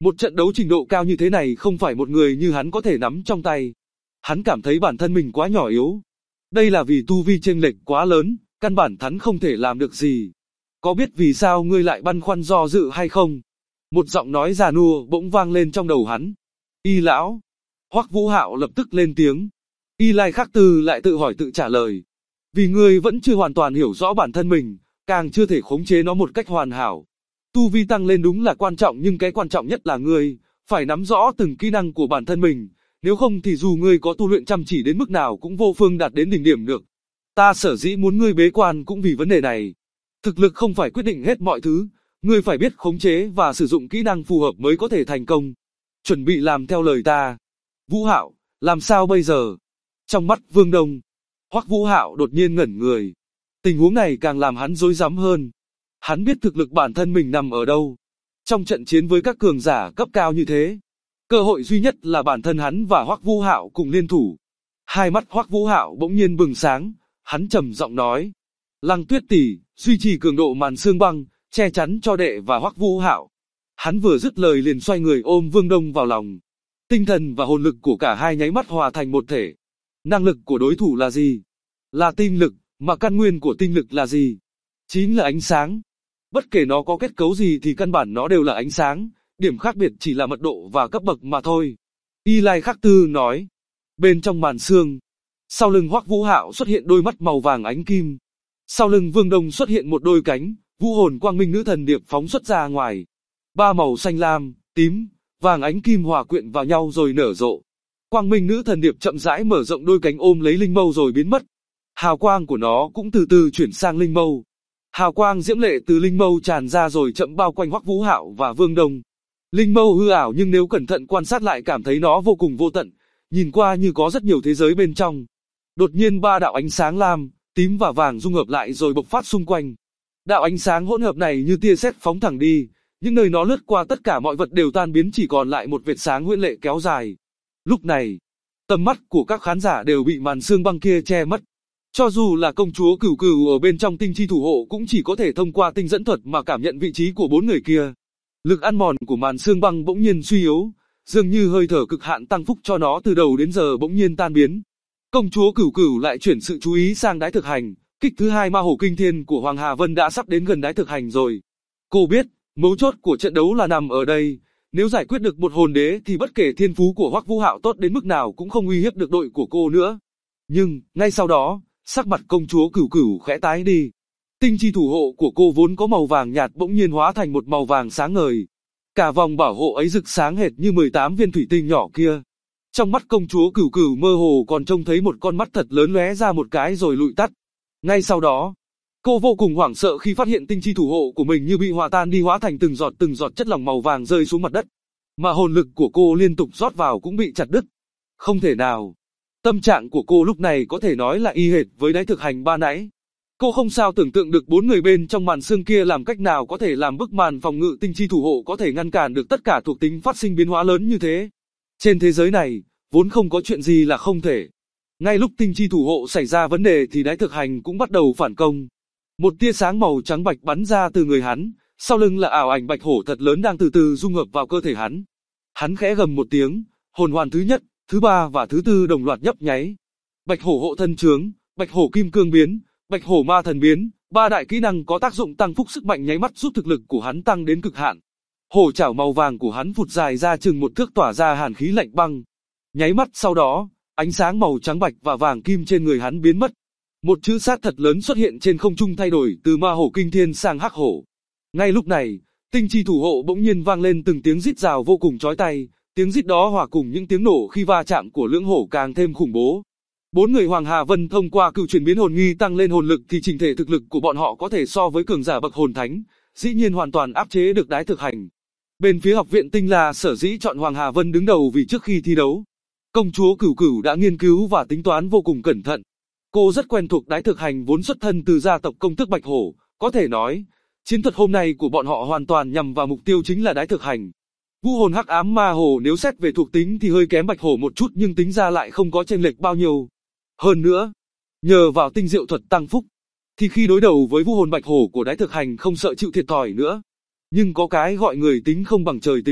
Một trận đấu trình độ cao như thế này không phải một người như hắn có thể nắm trong tay. Hắn cảm thấy bản thân mình quá nhỏ yếu. Đây là vì tu vi chênh lệch quá lớn, căn bản hắn không thể làm được gì. Có biết vì sao ngươi lại băn khoăn do dự hay không? Một giọng nói già nua bỗng vang lên trong đầu hắn. Y lão. Hoắc Vũ Hạo lập tức lên tiếng. Y Lai Khắc Tư lại tự hỏi tự trả lời. Vì ngươi vẫn chưa hoàn toàn hiểu rõ bản thân mình, càng chưa thể khống chế nó một cách hoàn hảo. Tu vi tăng lên đúng là quan trọng nhưng cái quan trọng nhất là ngươi phải nắm rõ từng kỹ năng của bản thân mình, nếu không thì dù ngươi có tu luyện chăm chỉ đến mức nào cũng vô phương đạt đến đỉnh điểm được. Ta sở dĩ muốn ngươi bế quan cũng vì vấn đề này. Thực lực không phải quyết định hết mọi thứ, ngươi phải biết khống chế và sử dụng kỹ năng phù hợp mới có thể thành công. Chuẩn bị làm theo lời ta. Vũ Hạo, làm sao bây giờ? Trong mắt Vương Đông, Hoắc Vũ Hạo đột nhiên ngẩn người. Tình huống này càng làm hắn rối rắm hơn. Hắn biết thực lực bản thân mình nằm ở đâu. Trong trận chiến với các cường giả cấp cao như thế, cơ hội duy nhất là bản thân hắn và Hoắc Vũ Hạo cùng liên thủ. Hai mắt Hoắc Vũ Hạo bỗng nhiên bừng sáng, hắn trầm giọng nói: Lăng Tuyết tỷ, duy trì cường độ màn xương băng, che chắn cho đệ và Hoắc Vũ Hạo. Hắn vừa dứt lời liền xoay người ôm Vương Đông vào lòng. Tinh thần và hồn lực của cả hai nháy mắt hòa thành một thể. Năng lực của đối thủ là gì? Là tinh lực, mà căn nguyên của tinh lực là gì? Chính là ánh sáng. Bất kể nó có kết cấu gì thì căn bản nó đều là ánh sáng, điểm khác biệt chỉ là mật độ và cấp bậc mà thôi. Y Lai Khắc Tư nói. Bên trong màn xương, sau lưng Hoắc Vũ Hạo xuất hiện đôi mắt màu vàng ánh kim. Sau lưng Vương Đông xuất hiện một đôi cánh, vũ hồn quang minh nữ thần điệp phóng xuất ra ngoài. Ba màu xanh lam, tím, vàng ánh kim hòa quyện vào nhau rồi nở rộ. Quang minh nữ thần điệp chậm rãi mở rộng đôi cánh ôm lấy linh mâu rồi biến mất. Hào quang của nó cũng từ từ chuyển sang linh mâu. Hào quang diễm lệ từ linh mâu tràn ra rồi chậm bao quanh Hoắc Vũ Hạo và Vương Đông. Linh mâu hư ảo nhưng nếu cẩn thận quan sát lại cảm thấy nó vô cùng vô tận, nhìn qua như có rất nhiều thế giới bên trong. Đột nhiên ba đạo ánh sáng lam, tím và vàng dung hợp lại rồi bộc phát xung quanh. Đạo ánh sáng hỗn hợp này như tia sét phóng thẳng đi, những nơi nó lướt qua tất cả mọi vật đều tan biến chỉ còn lại một vệt sáng huyễn lệ kéo dài. Lúc này, tầm mắt của các khán giả đều bị màn xương băng kia che mất. Cho dù là công chúa Cửu Cửu ở bên trong tinh chi thủ hộ cũng chỉ có thể thông qua tinh dẫn thuật mà cảm nhận vị trí của bốn người kia. Lực ăn mòn của màn xương băng bỗng nhiên suy yếu, dường như hơi thở cực hạn tăng phúc cho nó từ đầu đến giờ bỗng nhiên tan biến. Công chúa Cửu Cửu lại chuyển sự chú ý sang đái thực hành, kích thứ hai ma hổ kinh thiên của Hoàng Hà Vân đã sắp đến gần đái thực hành rồi. Cô biết, mấu chốt của trận đấu là nằm ở đây, nếu giải quyết được một hồn đế thì bất kể thiên phú của Hoắc Vũ Hạo tốt đến mức nào cũng không uy hiếp được đội của cô nữa. Nhưng, ngay sau đó, sắc mặt công chúa Cửu Cửu khẽ tái đi. Tinh chi thủ hộ của cô vốn có màu vàng nhạt bỗng nhiên hóa thành một màu vàng sáng ngời. Cả vòng bảo hộ ấy rực sáng hệt như 18 viên thủy tinh nhỏ kia. Trong mắt công chúa Cửu Cửu mơ hồ còn trông thấy một con mắt thật lớn lóe ra một cái rồi lụi tắt. Ngay sau đó, cô vô cùng hoảng sợ khi phát hiện tinh chi thủ hộ của mình như bị hòa tan đi hóa thành từng giọt chất lỏng màu vàng rơi xuống mặt đất. Mà hồn lực của cô liên tục rót vào cũng bị chặt đứt. Không thể nào. Tâm trạng của cô lúc này có thể nói là y hệt với đáy thực hành ban nãy. Cô không sao tưởng tượng được bốn người bên trong màn xương kia làm cách nào có thể làm bức màn phòng ngự tinh chi thủ hộ có thể ngăn cản được tất cả thuộc tính phát sinh biến hóa lớn như thế. Trên thế giới này, vốn không có chuyện gì là không thể. Ngay lúc tinh chi thủ hộ xảy ra vấn đề thì đáy thực hành cũng bắt đầu phản công. Một tia sáng màu trắng bạch bắn ra từ người hắn, sau lưng là ảo ảnh bạch hổ thật lớn đang từ từ dung hợp vào cơ thể hắn. Hắn khẽ gầm một tiếng, hồn hoàn thứ nhất, thứ ba và thứ tư đồng loạt nhấp nháy. Bạch hổ hộ thân trướng, bạch hổ kim cương biến, bạch hổ ma thần biến, ba đại kỹ năng có tác dụng tăng phúc sức mạnh nháy mắt giúp thực lực của hắn tăng đến cực hạn. Hổ chảo màu vàng của hắn phụt dài ra chừng một thước tỏa ra hàn khí lạnh băng. Nháy mắt sau đó, ánh sáng màu trắng bạch và vàng kim trên người hắn biến mất. Một chữ sát thật lớn xuất hiện trên không trung thay đổi từ ma hổ kinh thiên sang hắc hổ. Ngay lúc này, tinh chi thủ hộ bỗng nhiên vang lên từng tiếng rít rào vô cùng chói tai, tiếng rít đó hòa cùng những tiếng nổ khi va chạm của lưỡng hổ càng thêm khủng bố. Bốn người Hoàng Hà Vân thông qua cựu chuyển biến hồn nghi tăng lên hồn lực thì chỉnh thể thực lực của bọn họ có thể so với cường giả bậc hồn thánh, dĩ nhiên hoàn toàn áp chế được đái thực hành. Bên phía học viện Tinh La sở dĩ chọn Hoàng Hà Vân đứng đầu vì trước khi thi đấu, công chúa Cửu Cửu đã nghiên cứu và tính toán vô cùng cẩn thận. Cô rất quen thuộc đái thực hành vốn xuất thân từ gia tộc công tước Bạch Hổ, có thể nói, chiến thuật hôm nay của bọn họ hoàn toàn nhằm vào mục tiêu chính là đái thực hành. Vũ hồn hắc ám ma hổ nếu xét về thuộc tính thì hơi kém Bạch Hổ một chút nhưng tính ra lại không có chênh lệch bao nhiêu. Hơn nữa, nhờ vào tinh diệu thuật tăng phúc, thì khi đối đầu với vũ hồn Bạch Hổ của đái thực hành không sợ chịu thiệt thòi nữa. Nhưng có cái gọi người tính không bằng trời tính,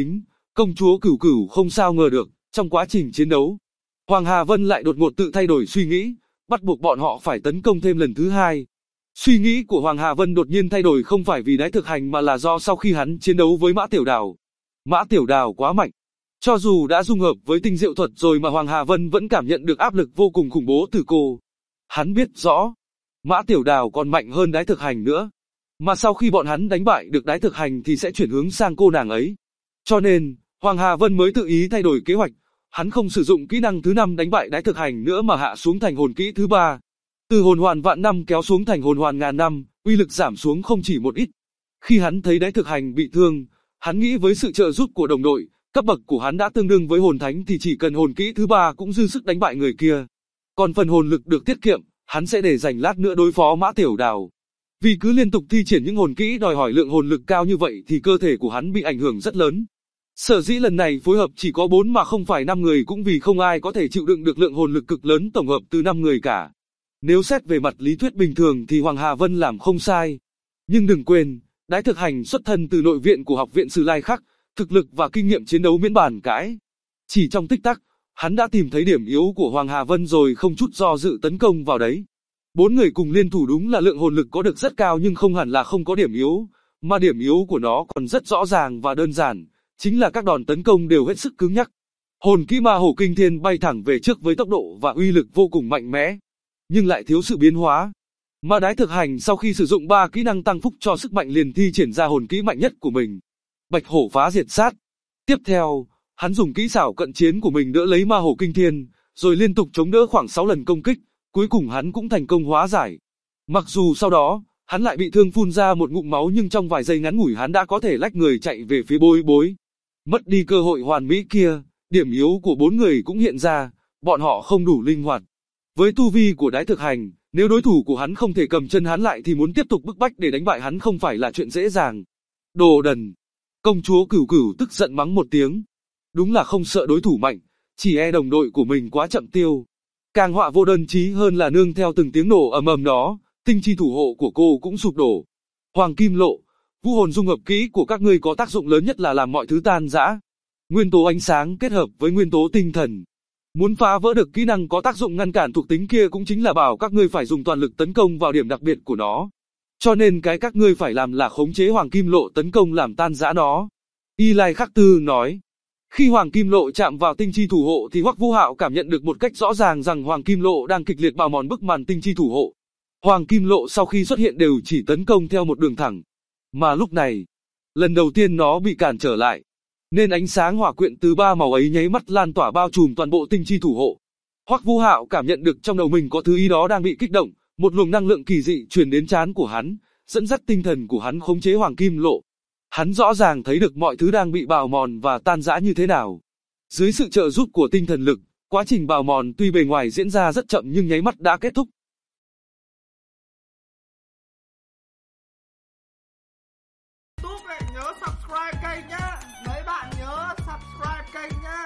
Công chúa Cửu Cửu không sao ngờ được, trong quá trình chiến đấu, Hoàng Hà Vân lại đột ngột tự thay đổi suy nghĩ, bắt buộc bọn họ phải tấn công thêm lần thứ hai. Suy nghĩ của Hoàng Hà Vân đột nhiên thay đổi không phải vì Đái Thực Hành mà là do sau khi hắn chiến đấu với Mã Tiểu Đào. Mã Tiểu Đào quá mạnh. Cho dù đã dung hợp với tinh diệu thuật rồi mà Hoàng Hà Vân vẫn cảm nhận được áp lực vô cùng khủng bố từ cô. Hắn biết rõ, Mã Tiểu Đào còn mạnh hơn Đái Thực Hành nữa. Mà sau khi bọn hắn đánh bại được Đái Thực Hành thì sẽ chuyển hướng sang cô nàng ấy. Cho nên, Hoàng Hà Vân mới tự ý thay đổi kế hoạch. Hắn không sử dụng kỹ năng thứ 5 đánh bại Đái Thực Hành nữa mà hạ xuống thành hồn kỹ thứ 3. Từ hồn hoàn vạn năm kéo xuống thành hồn hoàn ngàn năm, uy lực giảm xuống không chỉ một ít. Khi hắn thấy Đái Thực Hành bị thương, hắn nghĩ với sự trợ giúp của đồng đội, cấp bậc của hắn đã tương đương với hồn thánh thì chỉ cần hồn kỹ thứ 3 cũng dư sức đánh bại người kia. Còn phần hồn lực được tiết kiệm, hắn sẽ để dành lát nữa đối phó Mã Tiểu Đào. Vì cứ liên tục thi triển những hồn kỹ đòi hỏi lượng hồn lực cao như vậy thì cơ thể của hắn bị ảnh hưởng rất lớn. Sở dĩ lần này phối hợp chỉ có 4 mà không phải 5 người cũng vì không ai có thể chịu đựng được lượng hồn lực cực lớn tổng hợp từ 5 người cả. Nếu xét về mặt lý thuyết bình thường thì Hoàng Hà Vân làm không sai. Nhưng đừng quên, Đái Thực Hành xuất thân từ nội viện của học viện Sử Lai Khắc, thực lực và kinh nghiệm chiến đấu miễn bàn cãi. Chỉ trong tích tắc, hắn đã tìm thấy điểm yếu của Hoàng Hà Vân rồi không chút do dự tấn công vào đấy. 4 người cùng liên thủ đúng là lượng hồn lực có được rất cao nhưng không hẳn là không có điểm yếu, mà điểm yếu của nó còn rất rõ ràng và đơn giản, chính là các đòn tấn công đều hết sức cứng nhắc. Hồn kỹ Ma Hổ Kinh Thiên bay thẳng về trước với tốc độ và uy lực vô cùng mạnh mẽ, nhưng lại thiếu sự biến hóa. Mà Đái Thực Hành sau khi sử dụng 3 kỹ năng tăng phúc cho sức mạnh liền thi triển ra hồn kỹ mạnh nhất của mình, Bạch Hổ Phá Diệt Sát. Tiếp theo, hắn dùng kỹ xảo cận chiến của mình đỡ lấy Ma Hổ Kinh Thiên, rồi liên tục chống đỡ khoảng 6 lần công kích, cuối cùng hắn cũng thành công hóa giải. Mặc dù sau đó, hắn lại bị thương phun ra một ngụm máu nhưng trong vài giây ngắn ngủi hắn đã có thể lách người chạy về phía Bối Bối. Mất đi cơ hội hoàn mỹ kia, điểm yếu của 4 người cũng hiện ra, bọn họ không đủ linh hoạt. Với tu vi của Đái Thực Hành, nếu đối thủ của hắn không thể cầm chân hắn lại thì muốn tiếp tục bức bách để đánh bại hắn không phải là chuyện dễ dàng. Đồ đần! Công chúa Cửu Cửu tức giận mắng một tiếng. Đúng là không sợ đối thủ mạnh, chỉ e đồng đội của mình quá chậm tiêu. Càng họa vô đơn chí hơn là nương theo từng tiếng nổ ầm ầm đó, tinh chi thủ hộ của cô cũng sụp đổ. Hoàng Kim Lộ, vũ hồn dung hợp kỹ của các ngươi có tác dụng lớn nhất là làm mọi thứ tan rã. Nguyên tố ánh sáng kết hợp với nguyên tố tinh thần. Muốn phá vỡ được kỹ năng có tác dụng ngăn cản thuộc tính kia cũng chính là bảo các ngươi phải dùng toàn lực tấn công vào điểm đặc biệt của nó. Cho nên cái các ngươi phải làm là khống chế Hoàng Kim Lộ tấn công làm tan rã nó. Y Lai Khắc Tư nói. Khi Hoàng Kim Lộ chạm vào tinh chi thủ hộ thì Hoắc Vũ Hạo cảm nhận được một cách rõ ràng rằng Hoàng Kim Lộ đang kịch liệt bào mòn bức màn tinh chi thủ hộ. Hoàng Kim Lộ sau khi xuất hiện đều chỉ tấn công theo một đường thẳng. Mà lúc này, lần đầu tiên nó bị cản trở lại. Nên ánh sáng hỏa quyện từ 3 màu ấy nháy mắt lan tỏa bao trùm toàn bộ tinh chi thủ hộ. Hoắc Vũ Hạo cảm nhận được trong đầu mình có thứ ý đó đang bị kích động, một luồng năng lượng kỳ dị truyền đến trán của hắn, dẫn dắt tinh thần của hắn khống chế Hoàng Kim Lộ. Hắn rõ ràng thấy được mọi thứ đang bị bào mòn và tan rã như thế nào. Dưới sự trợ giúp của tinh thần lực, quá trình bào mòn tuy bề ngoài diễn ra rất chậm nhưng nháy mắt đã kết thúc. YouTube nhớ subscribe kênh nhá. Mấy bạn nhớ subscribe kênh nhá.